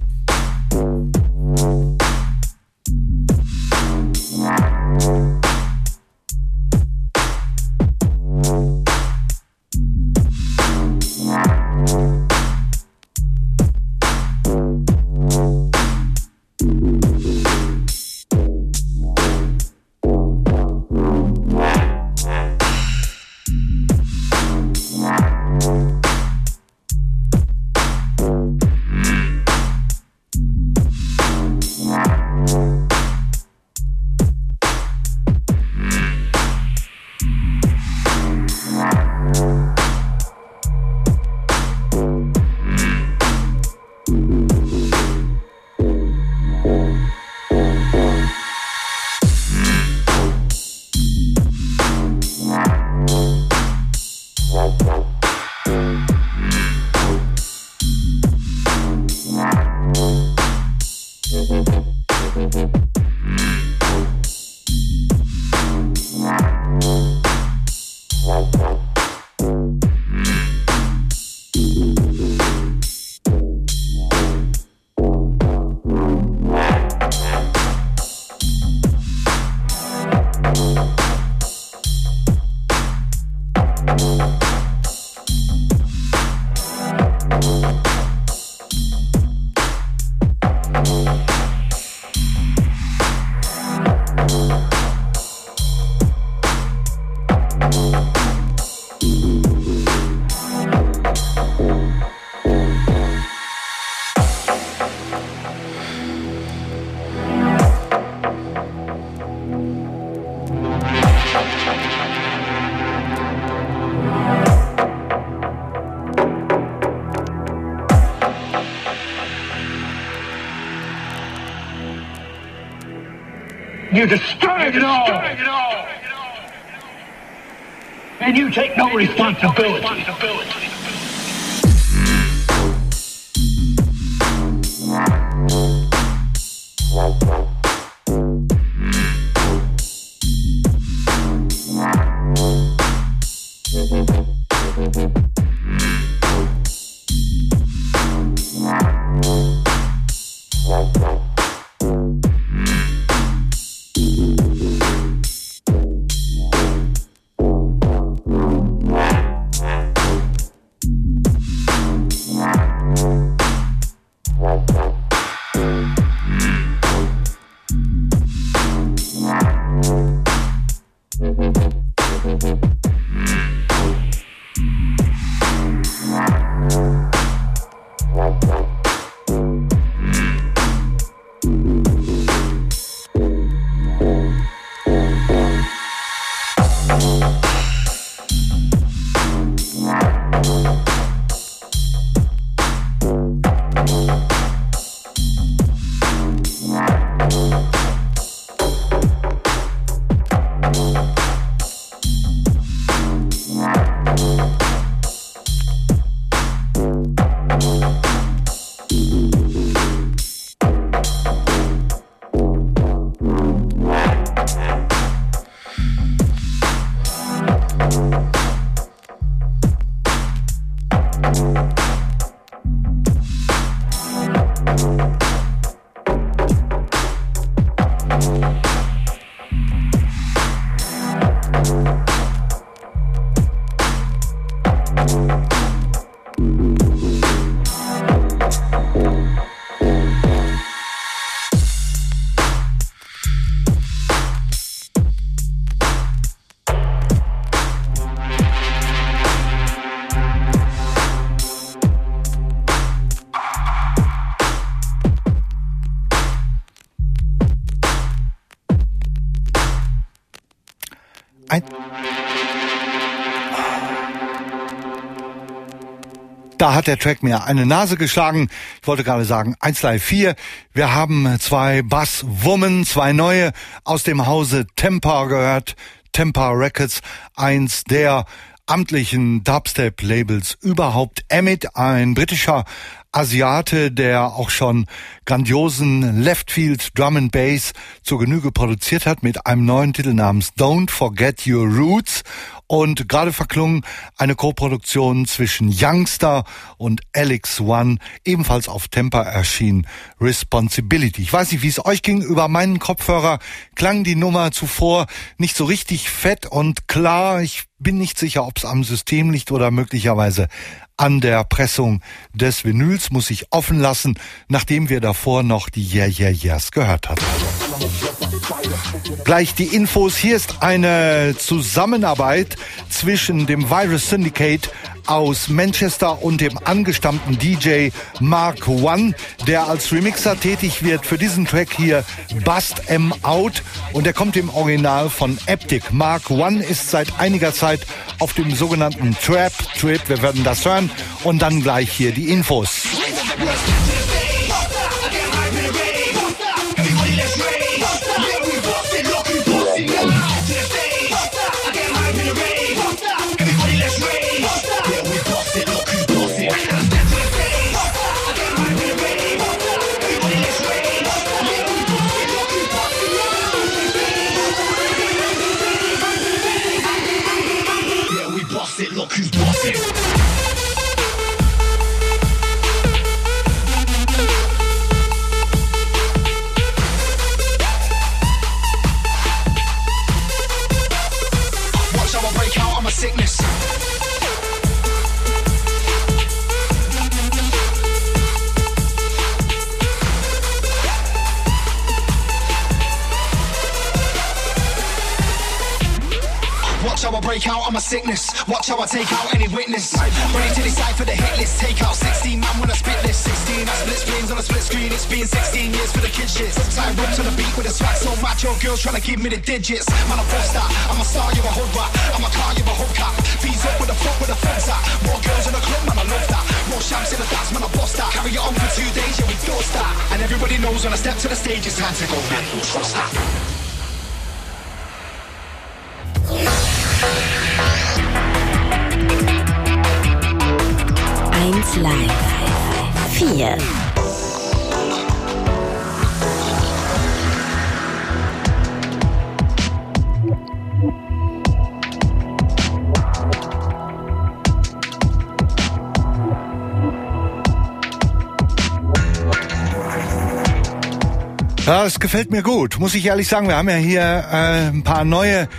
K: You destroyed it all. And you take no responsibility.
B: Da hat der Track mir eine Nase geschlagen. Ich wollte gerade sagen, eins Live vier. Wir haben zwei Basswomen, zwei neue aus dem Hause Tempa gehört. Tempa Records, eins der amtlichen Dubstep-Labels überhaupt. Emmett, ein britischer Asiate, der auch schon grandiosen Leftfield Drum and Bass zur Genüge produziert hat mit einem neuen Titel namens Don't Forget Your Roots. Und gerade verklungen eine Co-Produktion zwischen Youngster und Alex One, ebenfalls auf Tempa erschien, Responsibility. Ich weiß nicht, wie es euch ging. Über meinen Kopfhörer klang die Nummer zuvor nicht so richtig fett und klar. Ich bin nicht sicher, ob es am System liegt oder möglicherweise an der Pressung des Vinyls, muss ich offen lassen, nachdem wir davor noch die Yeah Yeah Yeahs gehört hatten. Gleich die Infos. Hier ist eine Zusammenarbeit zwischen dem Virus Syndicate aus Manchester und dem angestammten D J Mark One, der als Remixer tätig wird für diesen Track hier, Bust 'Em Out, und der kommt im Original von Eptic. Mark One ist seit einiger Zeit auf dem sogenannten Trap Trip, wir werden das hören, und dann gleich hier die Infos.
L: Look who's bossing. Watch how I break out, I'm a sickness. Watch how I break out, I'm a sickness. Watch how I take out any witness. Ready to decide for the hit list. Take out sixteen man when I spit this. sixteen, I split screens on a split screen. It's been sixteen years for the kid shit. Time ropes on the beat with a swag so macho. Girls trying to give me the digits. Man, I'm a star. I'm a star, you're a hood rat. I'm a car, you're a hubcap. Fees up with a foot with a foot tap. More girls in the club, man, I love that. More champs in the dance, man, I bust that. Carry it on for two days, yeah, we don't stop. And everybody knows when I step to the stage, it's time to go, man, trust that.
A: eins Live vier.
B: Ja, es gefällt mir gut, muss ich ehrlich sagen. Wir haben ja hier äh, ein paar neue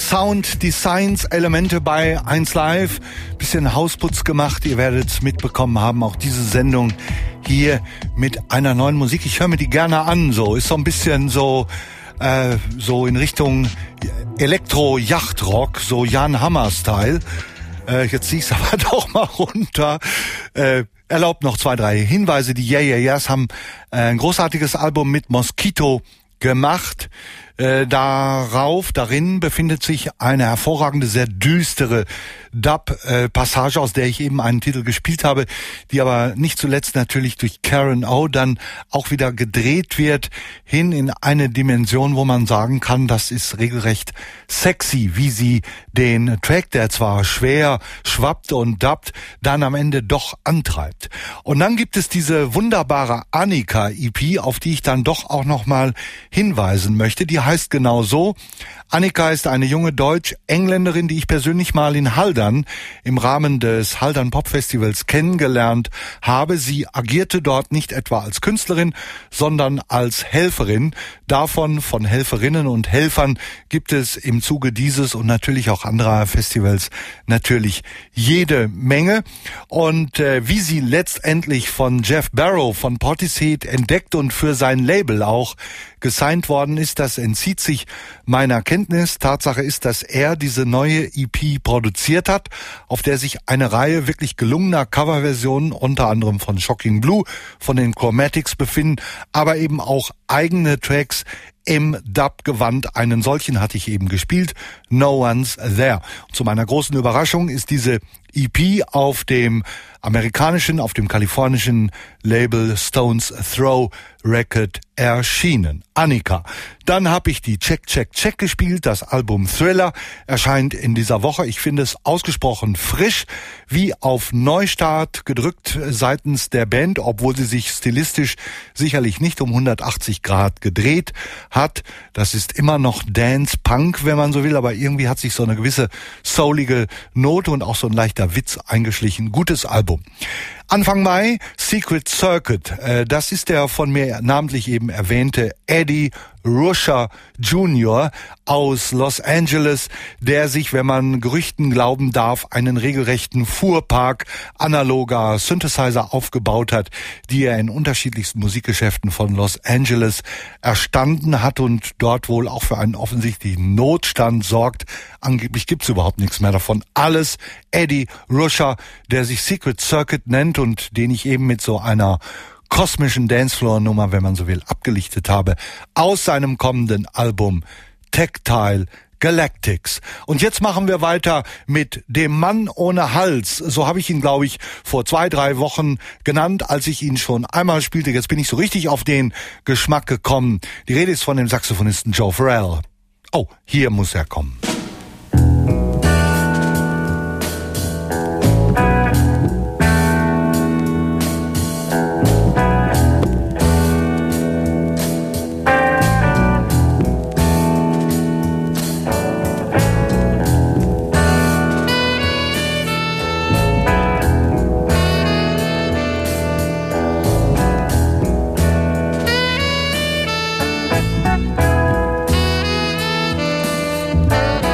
B: Sound-Designs-Elemente bei eins Live. Bisschen Hausputz gemacht. Ihr werdet es mitbekommen haben, auch diese Sendung hier mit einer neuen Musik. Ich höre mir die gerne an. So ist so ein bisschen so äh, so in Richtung Elektro-Yachtrock, so Jan Hammer-Style. Äh, jetzt zieh ich's aber doch mal runter. Äh, Erlaubt noch zwei, drei Hinweise. Die Yeah Yeah Yeahs haben äh, ein großartiges Album mit Mosquito gemacht. Äh, darauf, darin befindet sich eine hervorragende, sehr düstere Dub-Passage, aus der ich eben einen Titel gespielt habe, die aber nicht zuletzt natürlich durch Karen O dann auch wieder gedreht wird, hin in eine Dimension, wo man sagen kann, das ist regelrecht sexy, wie sie den Track, der zwar schwer schwappt und dubbt, dann am Ende doch antreibt. Und dann gibt es diese wunderbare Annika-E P, auf die ich dann doch auch nochmal hinweisen möchte. Die heißt genau so. Annika ist eine junge Deutsch-Engländerin, die ich persönlich mal in Haldern im Rahmen des Haldern Pop Festivals kennengelernt habe. Sie agierte dort nicht etwa als Künstlerin, sondern als Helferin. Davon, von Helferinnen und Helfern, gibt es im Zuge dieses und natürlich auch anderer Festivals natürlich jede Menge. Und äh, wie sie letztendlich von Jeff Barrow von Portishead entdeckt und für sein Label auch gesigned worden ist, das entzieht sich meiner Kenntnis. Tatsache ist, dass er diese neue E P produziert hat, auf der sich eine Reihe wirklich gelungener Coverversionen, unter anderem von Shocking Blue, von den Chromatics befinden, aber eben auch eigene Tracks im Dub-Gewand. Einen solchen hatte ich eben gespielt, No One's There. Und zu meiner großen Überraschung ist diese E P auf dem amerikanischen, auf dem kalifornischen Label Stones Throw Record erschienen. Annika. Dann habe ich die Check, Check, Check gespielt. Das Album Thriller erscheint in dieser Woche. Ich finde es ausgesprochen frisch, wie auf Neustart gedrückt seitens der Band, obwohl sie sich stilistisch sicherlich nicht um hundertachtzig Grad gedreht hat. Das ist immer noch Dance-Punk, wenn man so will, aber irgendwie hat sich so eine gewisse soulige Note und auch so ein leichter Witz eingeschlichen. Gutes Album. Anfang Mai, Secret Circuit. Äh, das ist der von mir namentlich eben erwähnte Eddie Rusher Junior aus Los Angeles, der sich, wenn man Gerüchten glauben darf, einen regelrechten Fuhrpark analoger Synthesizer aufgebaut hat, die er in unterschiedlichsten Musikgeschäften von Los Angeles erstanden hat und dort wohl auch für einen offensichtlichen Notstand sorgt. Angeblich gibt's überhaupt nichts mehr davon. Alles Eddie Rusher, der sich Secret Circuit nennt und den ich eben mit so einer kosmischen Dancefloor-Nummer, wenn man so will, abgelichtet habe, aus seinem kommenden Album Tactile Galactics. Und jetzt machen wir weiter mit dem Mann ohne Hals. So habe ich ihn, glaube ich, vor zwei, drei Wochen genannt, als ich ihn schon einmal spielte. Jetzt bin ich so richtig auf den Geschmack gekommen. Die Rede ist von dem Saxophonisten Joe Farrell. Oh, hier muss er kommen.
F: Thank you.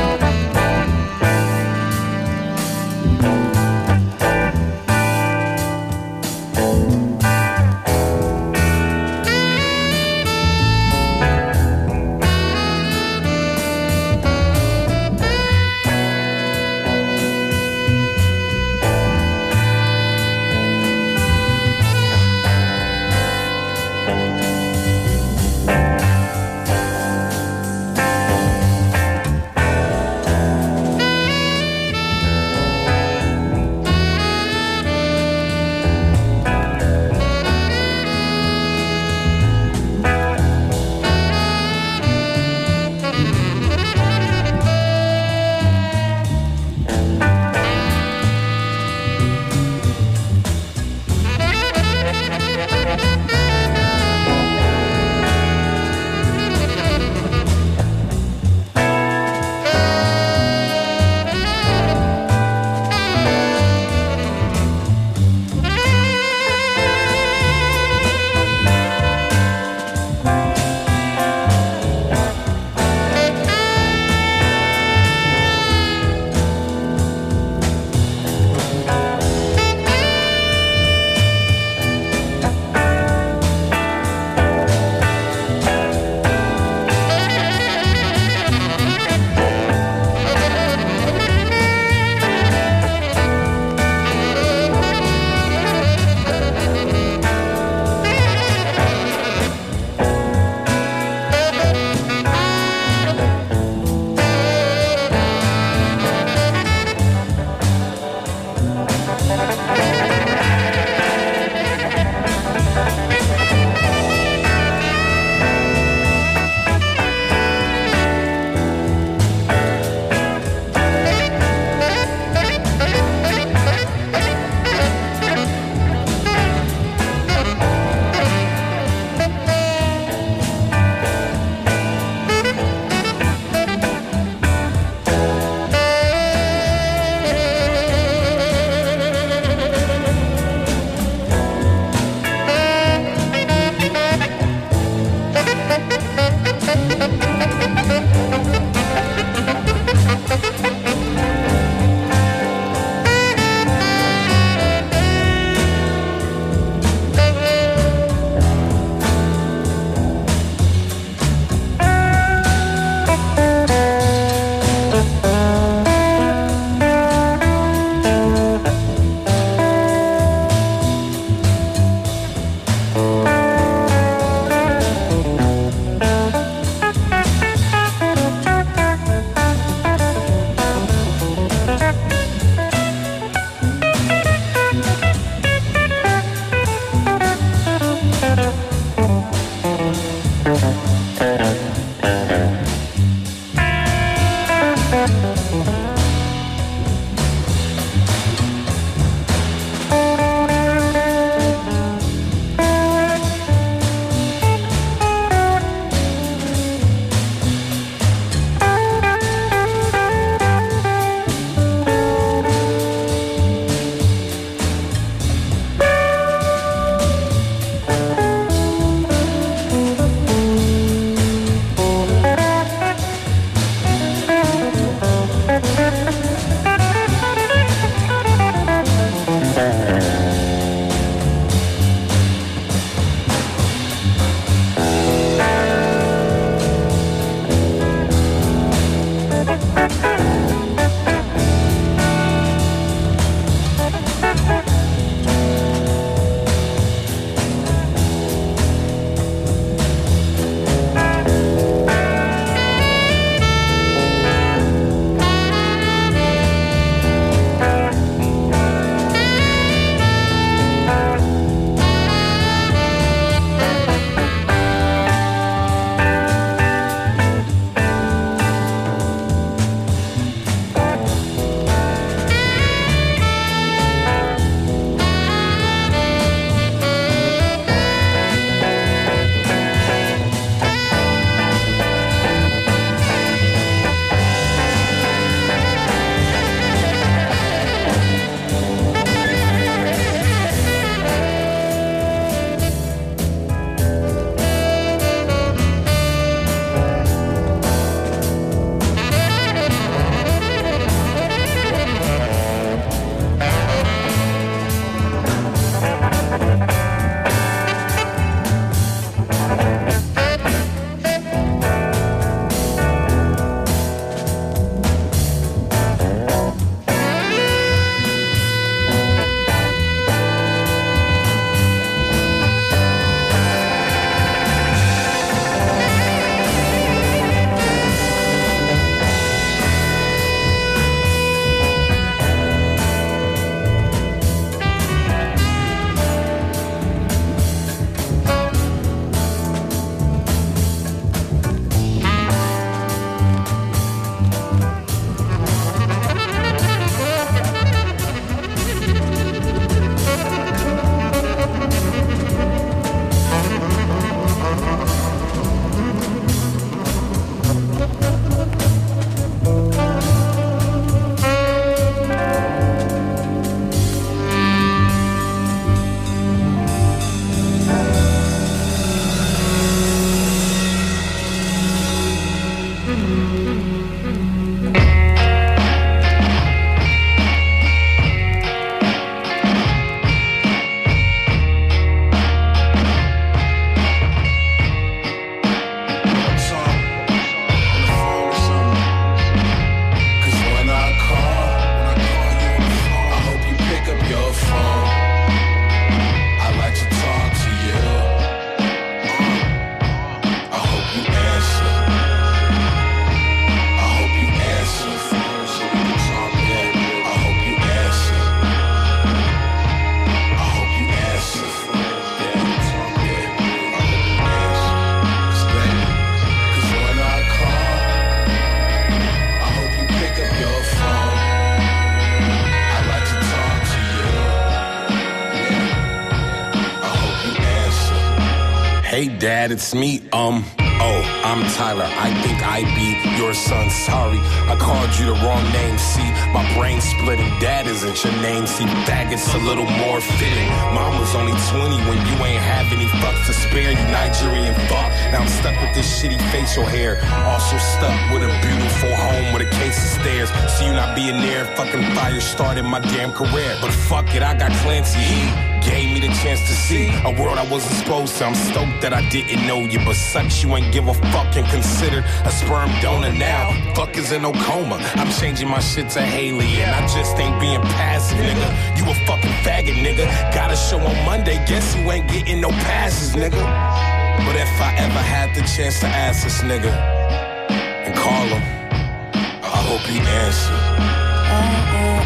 M: Hey dad, it's me, um, oh, I'm Tyler, I think I be your son, sorry, I called you the wrong name, see, my brain splitting, dad isn't your name, see, faggot's a little more fitting, mom was only twenty when you ain't have any fucks to spare, you Nigerian fuck, now I'm stuck with this shitty facial hair, also stuck with a beautiful home with a case of stairs, see you not being there, fucking fire started my damn career, but fuck it, I got Clancy, he gave me the chance to see a world I wasn't supposed to. I'm stoked that I didn't know you, but sucks you ain't give a fuck and considered a sperm donor now. Fuck is in no coma. I'm changing my shit to Haley, and I just ain't being passive, nigga. You a fucking faggot, nigga. Got a show on Monday, guess you ain't getting no passes, nigga. But if I ever had the chance to ask this nigga and call him, I hope he answer.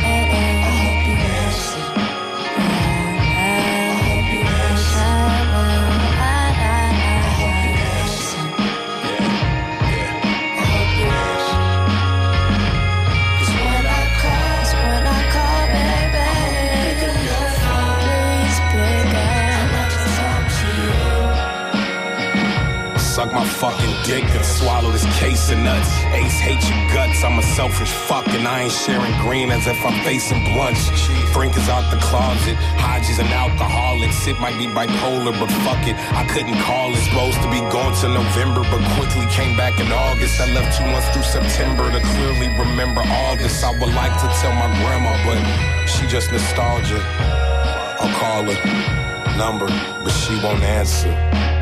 M: Suck my fucking dick and swallow this case of nuts. Ace hates your guts, I'm a selfish fuck and I ain't sharing green as if I'm facing blunts. Frank is out the closet, Hodges an alcoholic. Sid might be bipolar, but fuck it, I couldn't call it. Supposed to be going to November, but quickly came back in August. I left two months through September to clearly remember all this. I would like to tell my grandma, but she just nostalgia. I'll call her number, but she won't answer.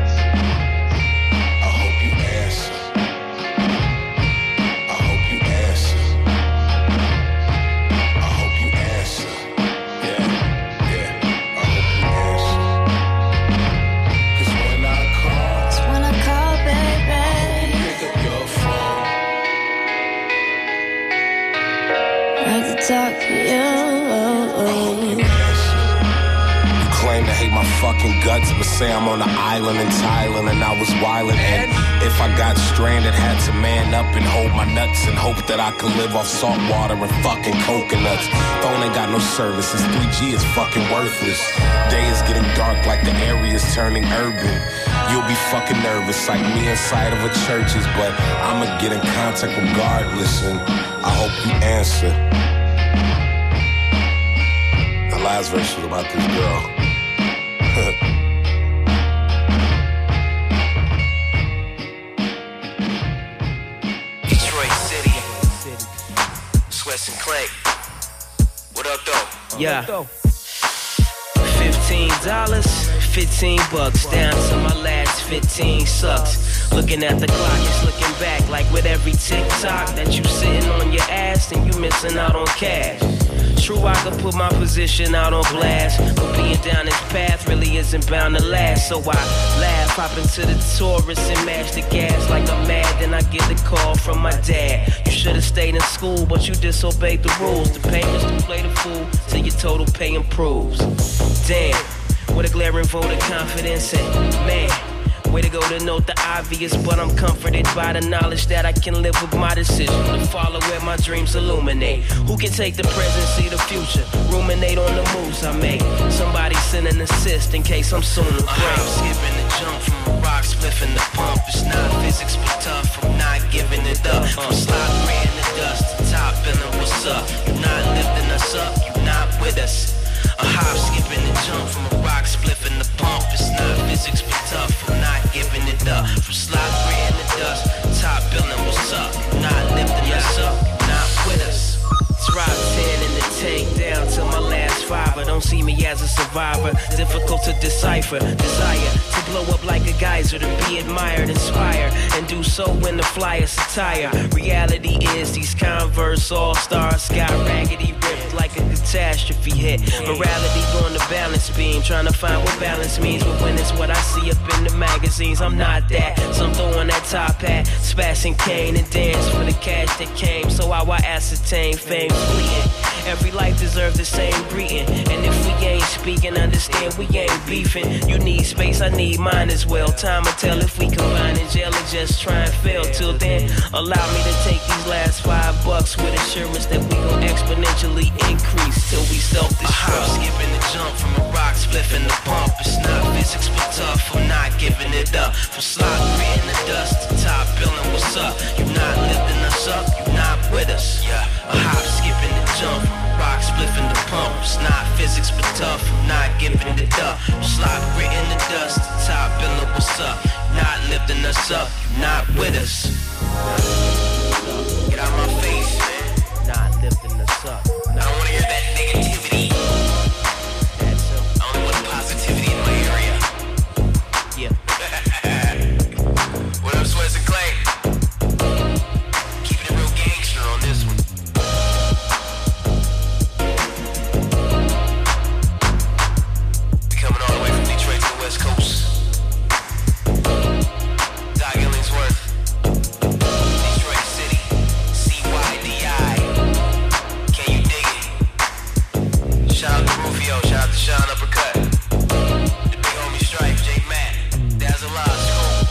F: Talk to you.
M: You claim to hate my fucking guts, but say I'm on an island in Thailand and I was wildin'. And if I got stranded, had to man up and hold my nuts and hope that I could live off salt water and fucking coconuts. Phone ain't got no service, this three G is fucking worthless. Day is getting dark like the area's turning urban. You'll be fucking nervous like me inside of a church's, but I'ma get in contact regardless, and I hope you answer. The last verse was about this girl.
N: Detroit City. Sweats and Clay. What up, though?
E: Yeah. Fifteen dollars, fifteen bucks, down to my last fifteen sucks. Looking at the clock, it's looking back like with every tick-tock that you sitting on your ass and you missing out on cash. True, I could put my position out on blast, but being down this path really isn't bound to last. So I laugh, hop into the Taurus and mash the gas like I'm mad. Then I get the call from my dad. You should have stayed in school, but you disobeyed the rules. The payments to play the fool till your total pay improves. Damn, what a glaring vote of confidence in, man. Way to go to note the obvious, but I'm comforted by the knowledge that I can live with my decision to follow where my dreams illuminate. Who can take the present, see the future, ruminate on the moves I make? Somebody send an assist in case I'm soon to break. I'm skipping the jump from a rock, spliffing the pump. It's not physics, but tough. I'm not giving it up. From slot ran the dust to top billing, what's up? You're not lifting us up, you're not with us. A hop, skipping the jump from a rock, spliffing the pump. It's not physics, but tough. I'm not giving it up. From slot ran the dust, top billing, what's up? Not lifting us up, not with us. Drop ten in the tank, down to my last five. I don't see me as a survivor, difficult to decipher. Desire to blow up like a geyser, to be admired, inspired, and do so in the flyest attire. Reality is these Converse all-stars got raggedy ripped like a catastrophe hit. Morality on the balance beam, trying to find what balance means. But when it's what I see up in the magazines, I'm not that. So I'm throwing that top hat, spassing cane and dance for the cash that came. So how I ascertain fame fleeting. Every life deserves the same greeting. And if we ain't speaking, understand we ain't beefing. You need space, I need mine as well. Time will tell if we combine in jail or just try and fail. Till then, allow me to take these last five bucks with assurance that we gon' exponentially increase till we self-destruct. A hop, skipping the jump from a rock, spliffing the pump. It's not physics, but tough. I'm not giving it up. From slot in the dust to top billing, what's up? You not lifting us up, you not with us. Yeah, a hop, skip and a jump, rock, spliffing the pump. It's not physics but tough, I'm not giving it up. Slot in the dust to top billing, what's up? You not lifting us up, you not with us. Get out my face, man. Not lifting us up. I don't wanna hear that negativity. That's I only want positivity in my area. Yeah. What up, Sweats and Clay? Keeping it real gangster on this one. We coming all the way from Detroit to the West Coast. Doc Illingsworth, Detroit City, C Y D I. Can you dig it? Shout out to Rufio, shout out to Sean Uppercut. The big homie Stripe, J Matt, Dazzle Live,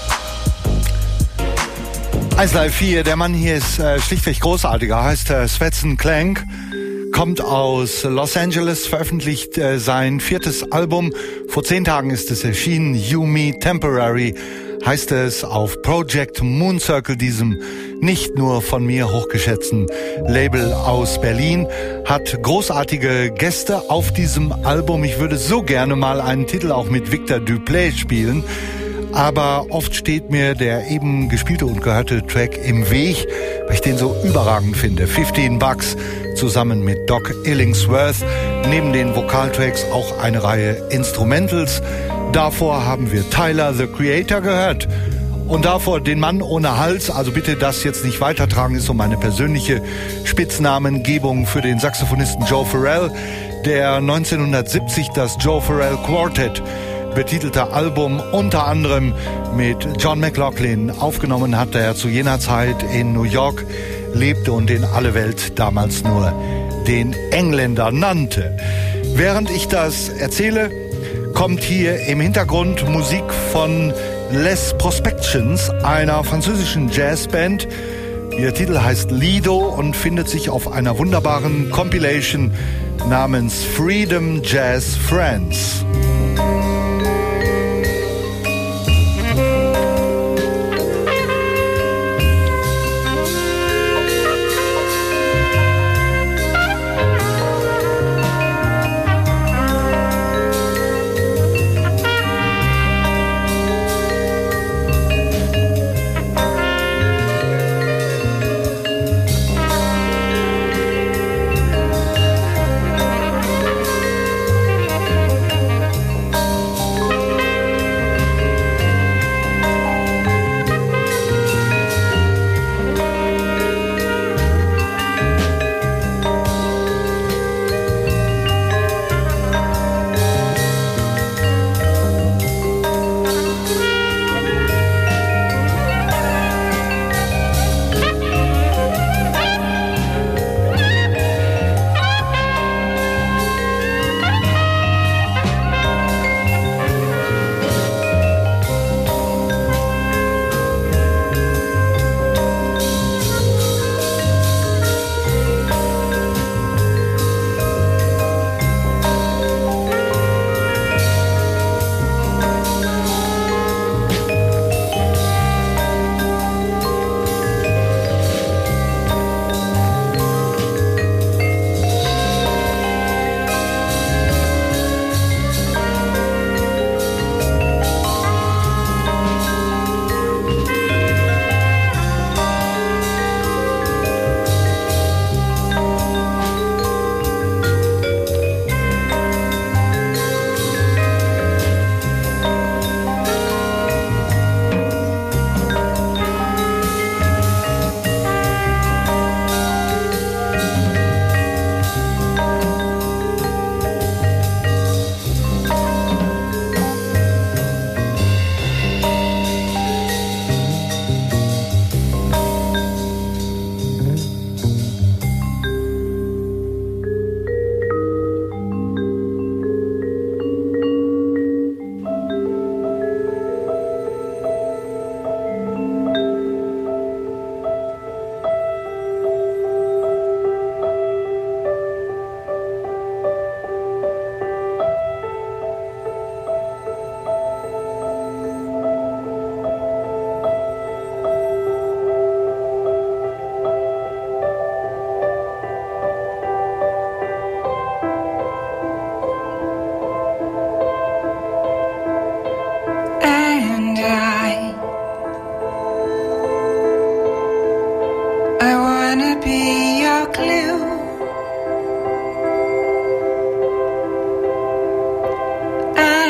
B: eins Live vier, der Mann hier ist äh, schlichtweg großartiger, heißt äh, Svetson Clank, kommt aus Los Angeles, veröffentlicht äh, sein viertes Album. Vor zehn Tagen ist es erschienen, You Me Temporary heißt es auf Project Moon Circle, diesem nicht nur von mir hochgeschätzten Label aus Berlin, hat großartige Gäste auf diesem Album. Ich würde so gerne mal einen Titel auch mit Victor Duplay spielen, aber oft steht mir der eben gespielte und gehörte Track im Weg, weil ich den so überragend finde. fifteen Bucks zusammen mit Doc Illingsworth. Neben den Vokaltracks auch eine Reihe Instrumentals. Davor haben wir Tyler, the Creator, gehört. Und davor den Mann ohne Hals, also bitte das jetzt nicht weitertragen, ist so meine persönliche Spitznamengebung für den Saxophonisten Joe Farrell, der neunzehnhundertsiebzig das Joe Farrell Quartet betitelte Album unter anderem mit John McLaughlin aufgenommen hat, der zu jener Zeit in New York lebte und den alle Welt damals nur den Engländer nannte. Während ich das erzähle, kommt hier im Hintergrund Musik von Les Prospections, einer französischen Jazzband. Ihr Titel heißt Lido und findet sich auf einer wunderbaren Compilation namens Freedom Jazz Friends.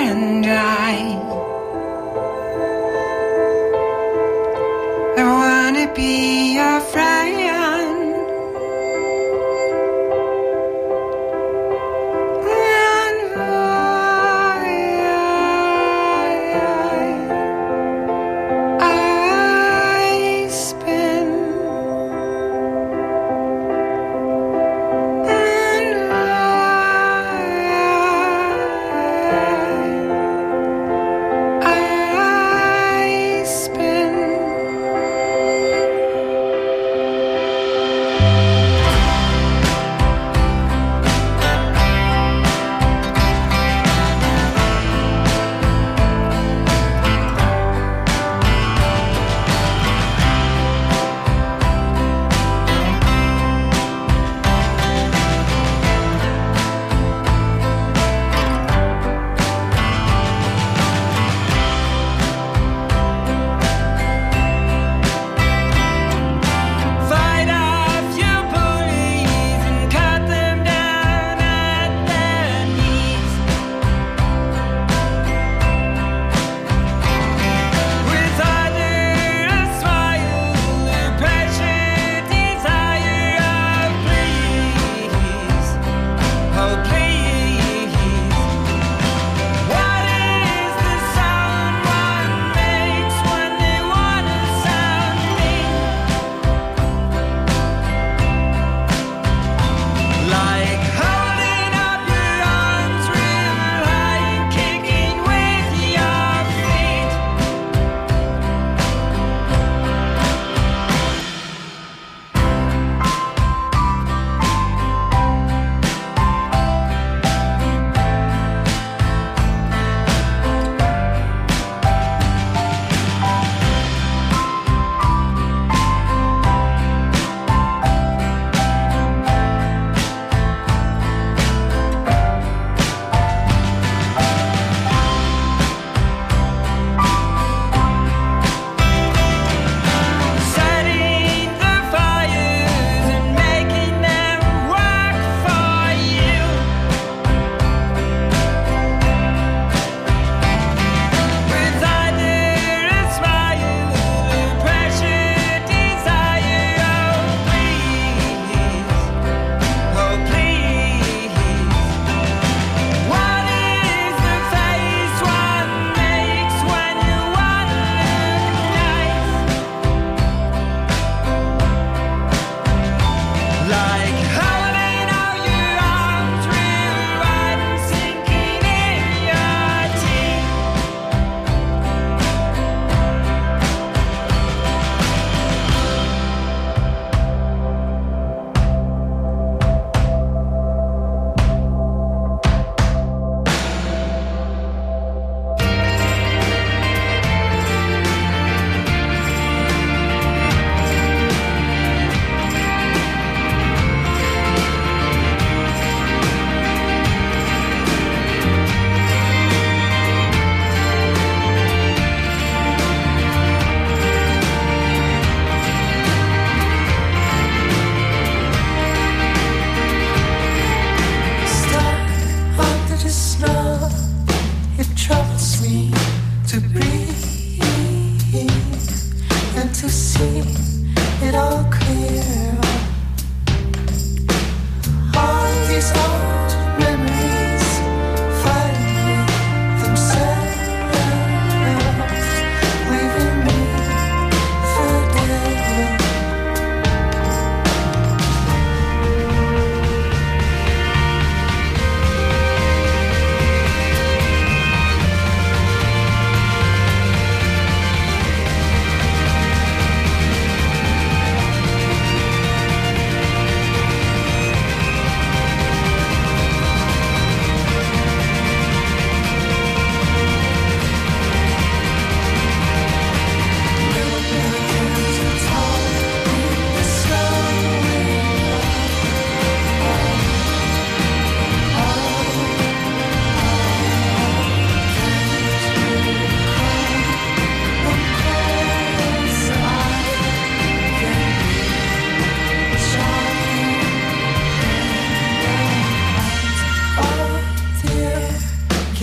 O: and I I wanna be your friend. And I, I spin. And I, I spin.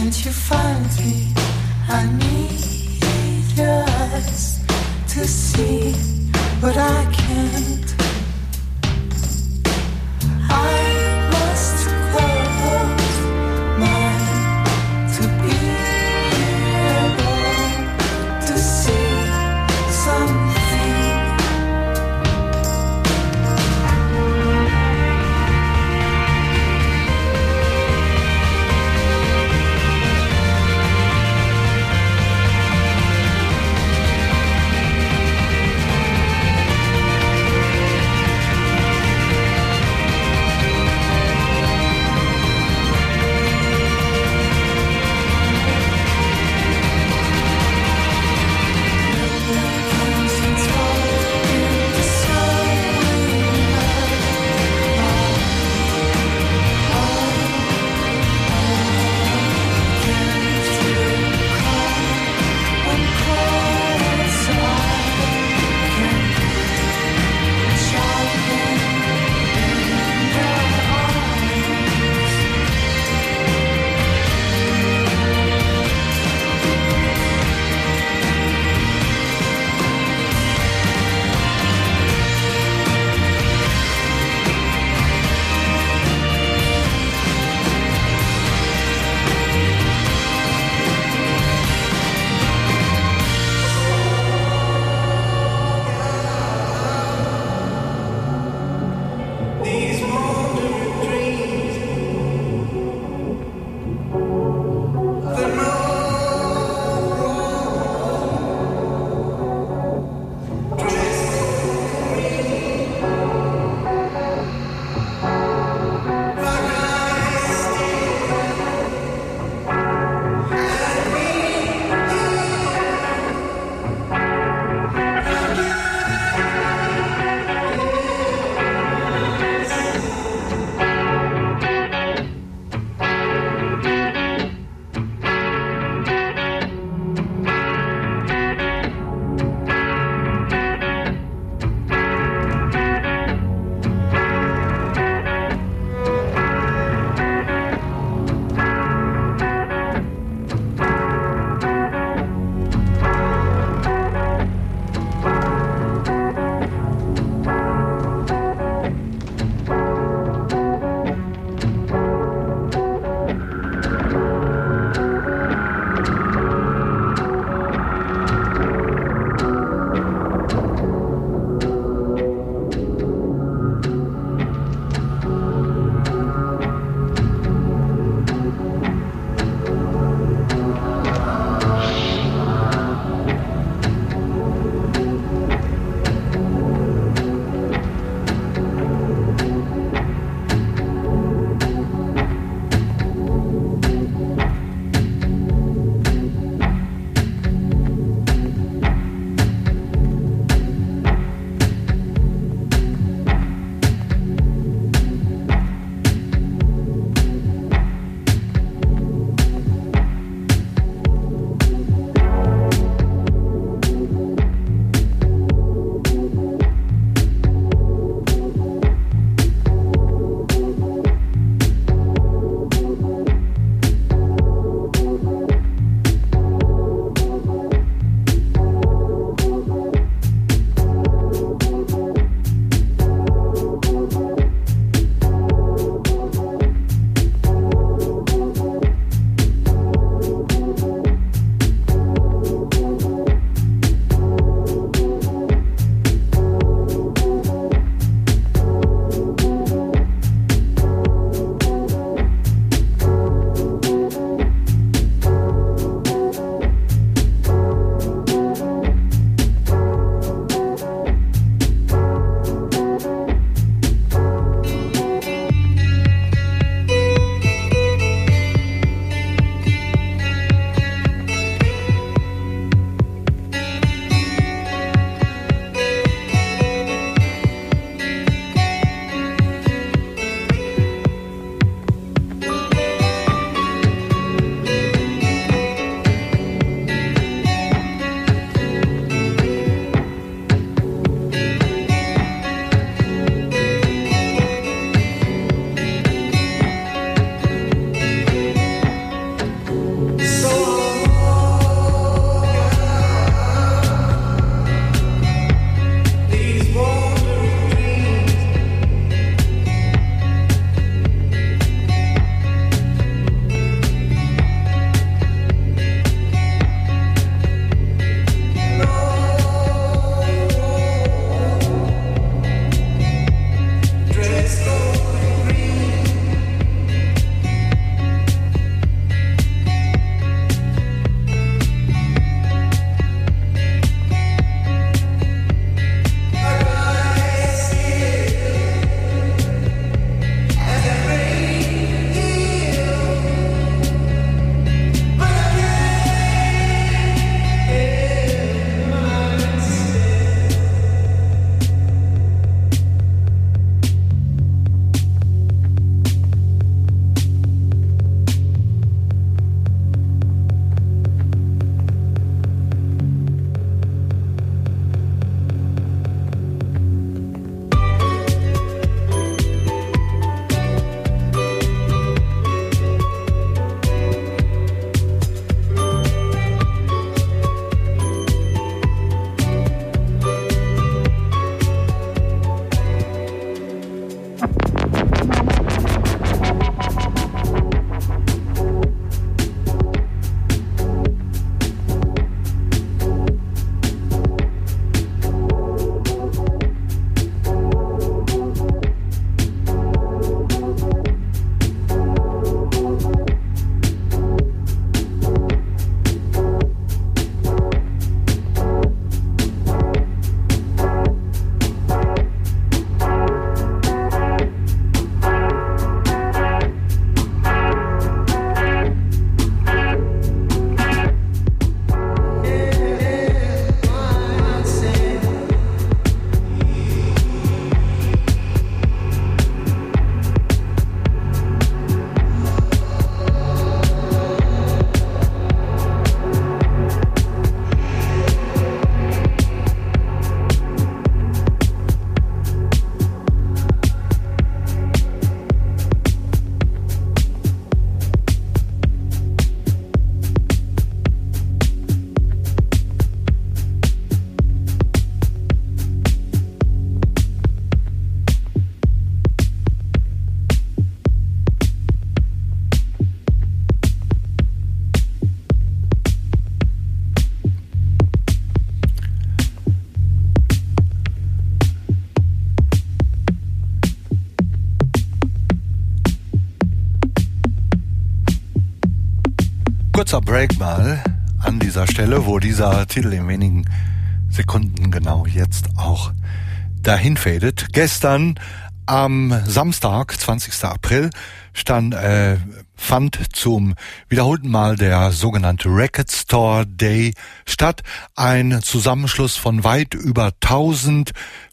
O: Can't you find me? I need your eyes to see what I can't. I must close mine to be able to see something.
B: Kurzer Break mal an dieser Stelle, wo dieser Titel in wenigen Sekunden genau jetzt auch dahin fadet. Gestern am Samstag, zwanzigster April, stand, äh, fand zum wiederholten Mal der sogenannte Record Store Day statt. Ein Zusammenschluss von weit über tausend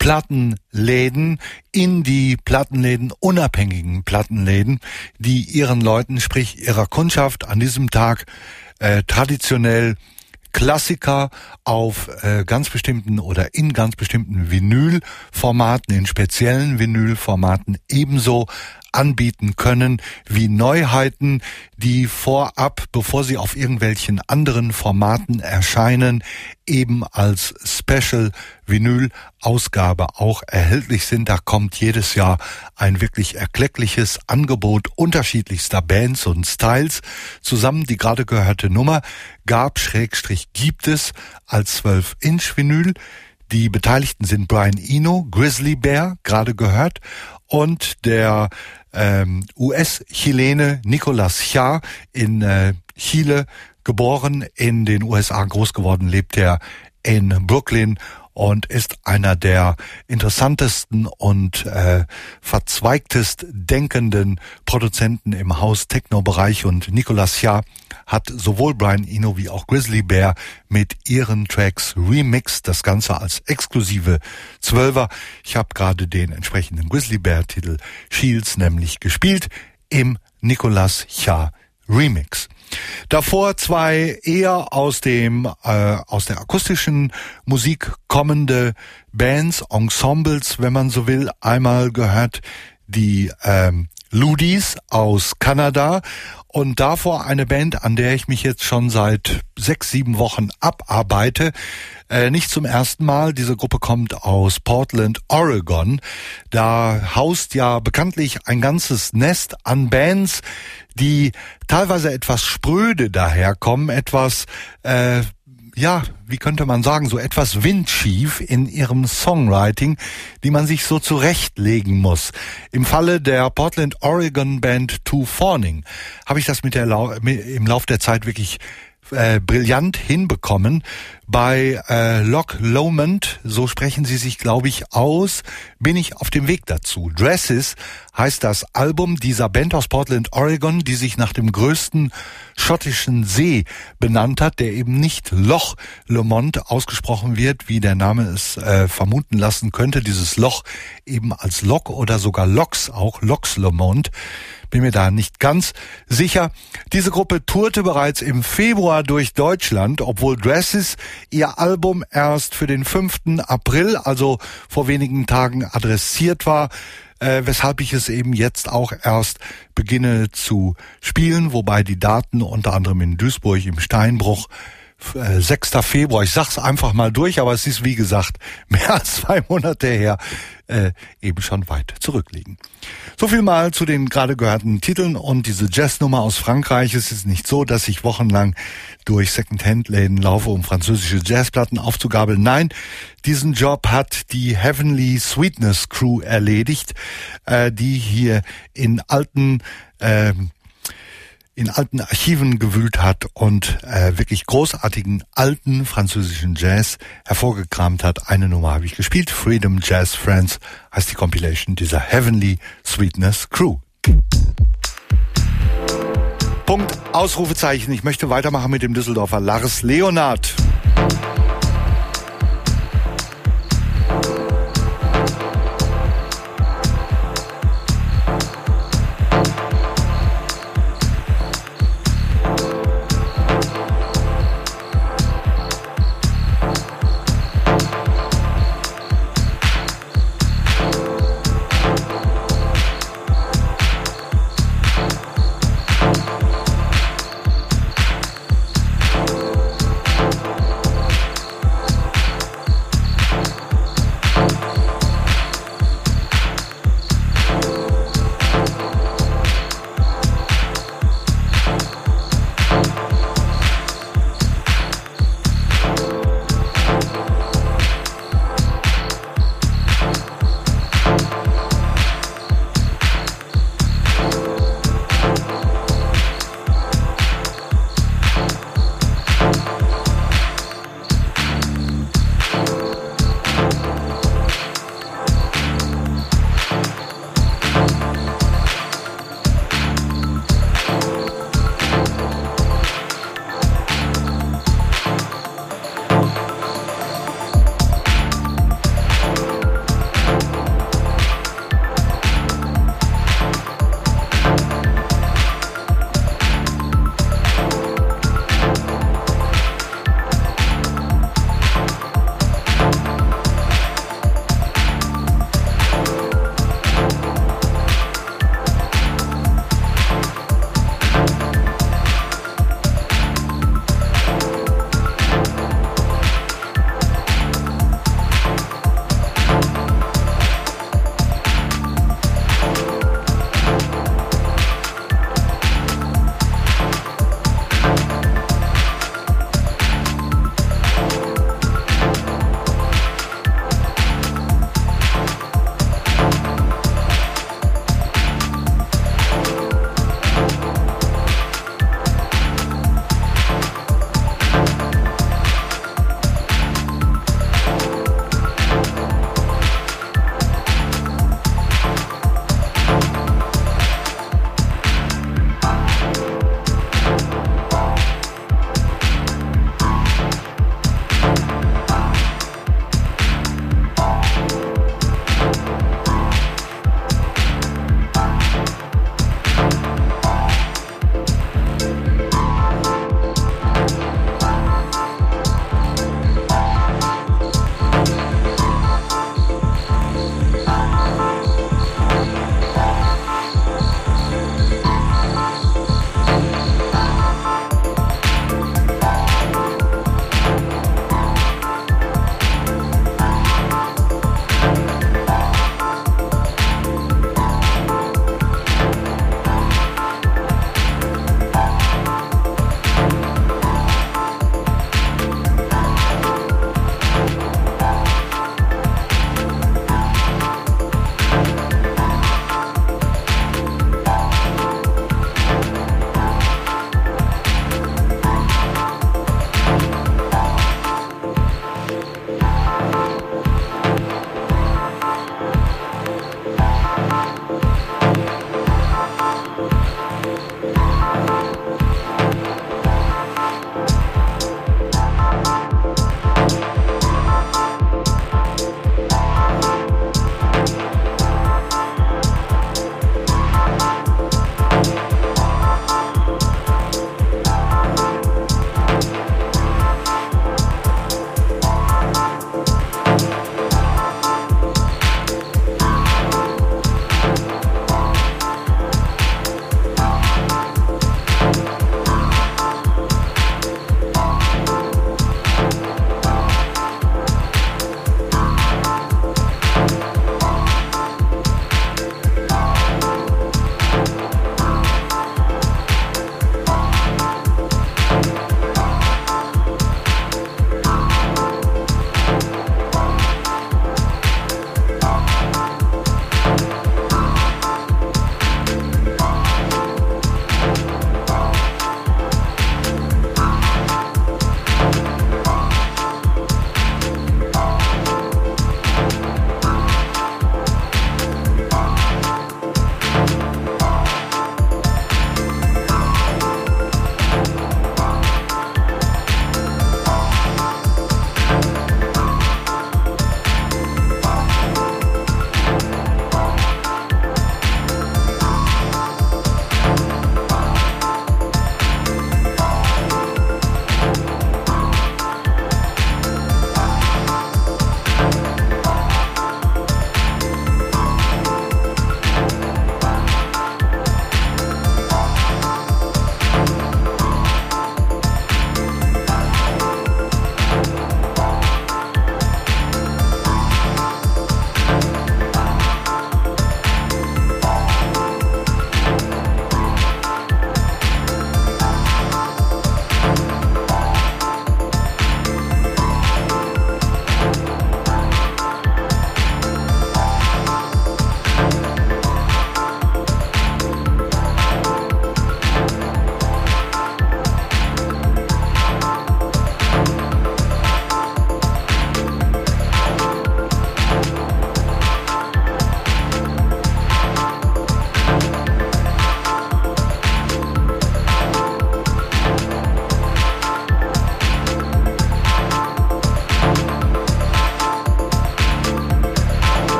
B: Plattenläden, Indie-Plattenläden, unabhängigen Plattenläden, die ihren Leuten, sprich ihrer Kundschaft an diesem Tag äh, traditionell Klassiker auf äh, ganz bestimmten oder in ganz bestimmten Vinylformaten, in speziellen Vinylformaten ebenso anbieten können wie Neuheiten, die vorab, bevor sie auf irgendwelchen anderen Formaten erscheinen, eben als Special Vinyl Ausgabe auch erhältlich sind. Da kommt jedes Jahr ein wirklich erkleckliches Angebot unterschiedlichster Bands und Styles zusammen. Die gerade gehörte Nummer gab, Schrägstrich gibt es als zwölf Inch Vinyl. Die Beteiligten sind Brian Eno, Grizzly Bear, gerade gehört, und der ähm, U S-Chilene Nicolas Cha, in äh, Chile geboren, in den U S A groß geworden, lebt er in Brooklyn und ist einer der interessantesten und äh, verzweigtest denkenden Produzenten im House-Techno-Bereich. Und Nicolas Cha hat sowohl Brian Eno wie auch Grizzly Bear mit ihren Tracks remixed, das Ganze als exklusive Zwölfer. Ich habe gerade den entsprechenden Grizzly Bear-Titel Shields nämlich gespielt im Nicolas Cha Remix. Davor zwei eher aus dem äh, aus der akustischen Musik kommende Bands, Ensembles, wenn man so will. Einmal gehört die ähm, Ludis aus Kanada und davor eine Band, an der ich mich jetzt schon seit sechs, sieben Wochen abarbeite. Äh, nicht zum ersten Mal. Diese Gruppe kommt aus Portland, Oregon. Da haust ja bekanntlich ein ganzes Nest an Bands, die teilweise etwas spröde daherkommen, etwas, äh, ja, wie könnte man sagen, so etwas windschief in ihrem Songwriting, die man sich so zurechtlegen muss. Im Falle der Portland, Oregon Band Two Fawning habe ich das mit der Lau- im Lauf der Zeit wirklich Äh, brillant hinbekommen. Bei äh, Loch Lomond, so sprechen sie sich, glaube ich, aus, bin ich auf dem Weg dazu. Dresses heißt das Album dieser Band aus Portland, Oregon, die sich nach dem größten schottischen See benannt hat, der eben nicht Loch Lomond ausgesprochen wird, wie der Name es äh, vermuten lassen könnte. Dieses Loch eben als Loch oder sogar Lochs, auch Lochs Lomond. Bin mir da nicht ganz sicher. Diese Gruppe tourte bereits im Februar durch Deutschland, obwohl Dresses ihr Album erst für den fünften April, also vor wenigen Tagen, adressiert war, äh, weshalb ich es eben jetzt auch erst beginne zu spielen, wobei die Daten unter anderem in Duisburg im Steinbruch äh, sechster Februar, ich sag's einfach mal durch, aber es ist wie gesagt mehr als zwei Monate her, äh, eben schon weit zurückliegen. So viel mal zu den gerade gehörten Titeln und diese Jazznummer aus Frankreich. Es ist nicht so, dass ich wochenlang durch Second-Hand-Läden laufe, um französische Jazzplatten aufzugabeln. Nein, diesen Job hat die Heavenly Sweetness Crew erledigt, äh, die hier in alten äh, in alten Archiven gewühlt hat und äh, wirklich großartigen alten französischen Jazz hervorgekramt hat. Eine Nummer habe ich gespielt, Freedom Jazz Friends heißt die Compilation dieser Heavenly Sweetness Crew. Punkt, Ausrufezeichen. Ich möchte weitermachen mit dem Düsseldorfer Lars Leonard.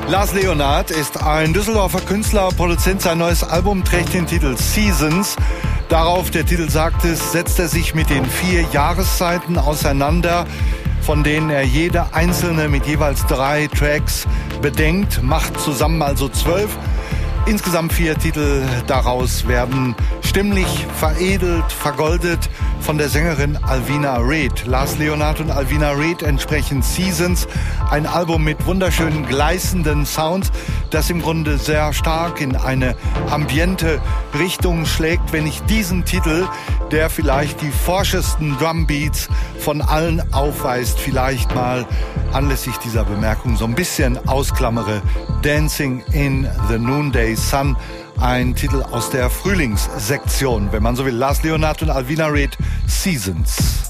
B: Lars Leonard ist ein Düsseldorfer Künstler, Produzent. Sein neues Album trägt den Titel Seasons. Darauf, der Titel sagt es, setzt er sich mit den vier Jahreszeiten auseinander, von denen er jede einzelne mit jeweils drei Tracks bedenkt, macht zusammen also zwölf. Insgesamt vier Titel daraus werden stimmlich veredelt, vergoldet von der Sängerin Alvina Reed. Lars Leonard und Alvina Reed entsprechen Seasons, ein Album mit wunderschönen gleißenden Sounds, das im Grunde sehr stark in eine ambiente Richtung schlägt. Wenn ich diesen Titel, der vielleicht die forschesten Drumbeats von allen aufweist, vielleicht mal anlässlich dieser Bemerkung so ein bisschen ausklammere, Dancing in the Noonday Sun, ein Titel aus der Frühlingssektion, wenn man so will. Lars Leonard und Alvina Reed, Seasons.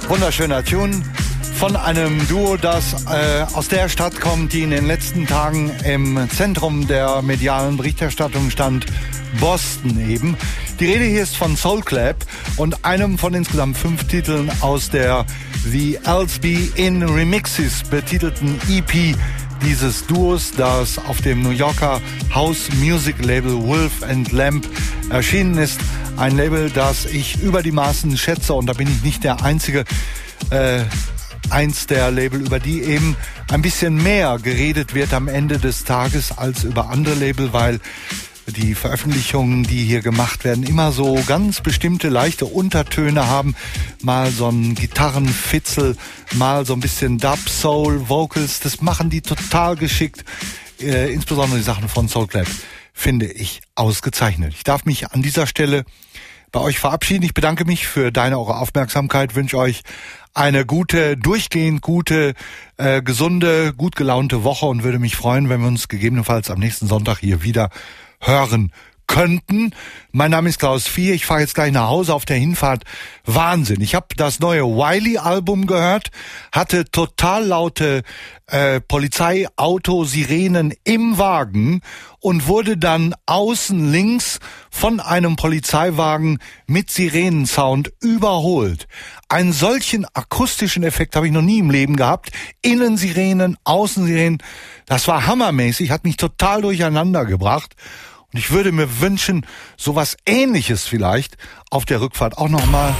B: Wunderschöner Tune von einem Duo, das äh, aus der Stadt kommt, die in den letzten Tagen im Zentrum der medialen Berichterstattung stand, Boston eben. Die Rede hier ist von Soul Clap und einem von insgesamt fünf Titeln aus der The Elsby in Remixes betitelten E P dieses Duos, das auf dem New Yorker House Music Label Wolf and Lamp erschienen ist. Ein Label, das ich über die Maßen schätze, und da bin ich nicht der Einzige. Äh, eins der Label, über die eben ein bisschen mehr geredet wird am Ende des Tages als über andere Label, weil die Veröffentlichungen, die hier gemacht werden, immer so ganz bestimmte leichte Untertöne haben. Mal so ein Gitarrenfitzel, mal so ein bisschen Dub, Soul, Vocals. Das machen die total geschickt. Äh, insbesondere die Sachen von Soul Clap finde ich ausgezeichnet. Ich darf mich an dieser Stelle bei euch verabschieden. Ich bedanke mich für deine, eure Aufmerksamkeit, wünsche euch eine gute, durchgehend gute, äh, gesunde, gut gelaunte Woche und würde mich freuen, wenn wir uns gegebenenfalls am nächsten Sonntag hier wieder hören könnten. Mein Name ist Klaus Vier. Ich fahre jetzt gleich nach Hause. Auf der Hinfahrt Wahnsinn. Ich habe das neue Wiley-Album gehört, hatte total laute äh, Polizeiauto-Sirenen im Wagen und wurde dann außen links von einem Polizeiwagen mit Sirenensound überholt. Einen solchen akustischen Effekt habe ich noch nie im Leben gehabt. Innensirenen, Außensirenen. Das war hammermäßig, hat mich total durcheinander gebracht. Und ich würde mir wünschen, sowas Ähnliches vielleicht auf der Rückfahrt auch nochmal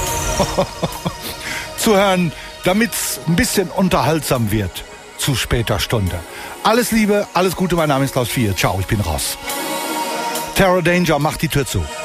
B: zu hören, damit's ein bisschen unterhaltsam wird zu später Stunde. Alles Liebe, alles Gute, mein Name ist Klaus Vier. Ciao, ich bin raus. Terror Danger, macht die Tür zu.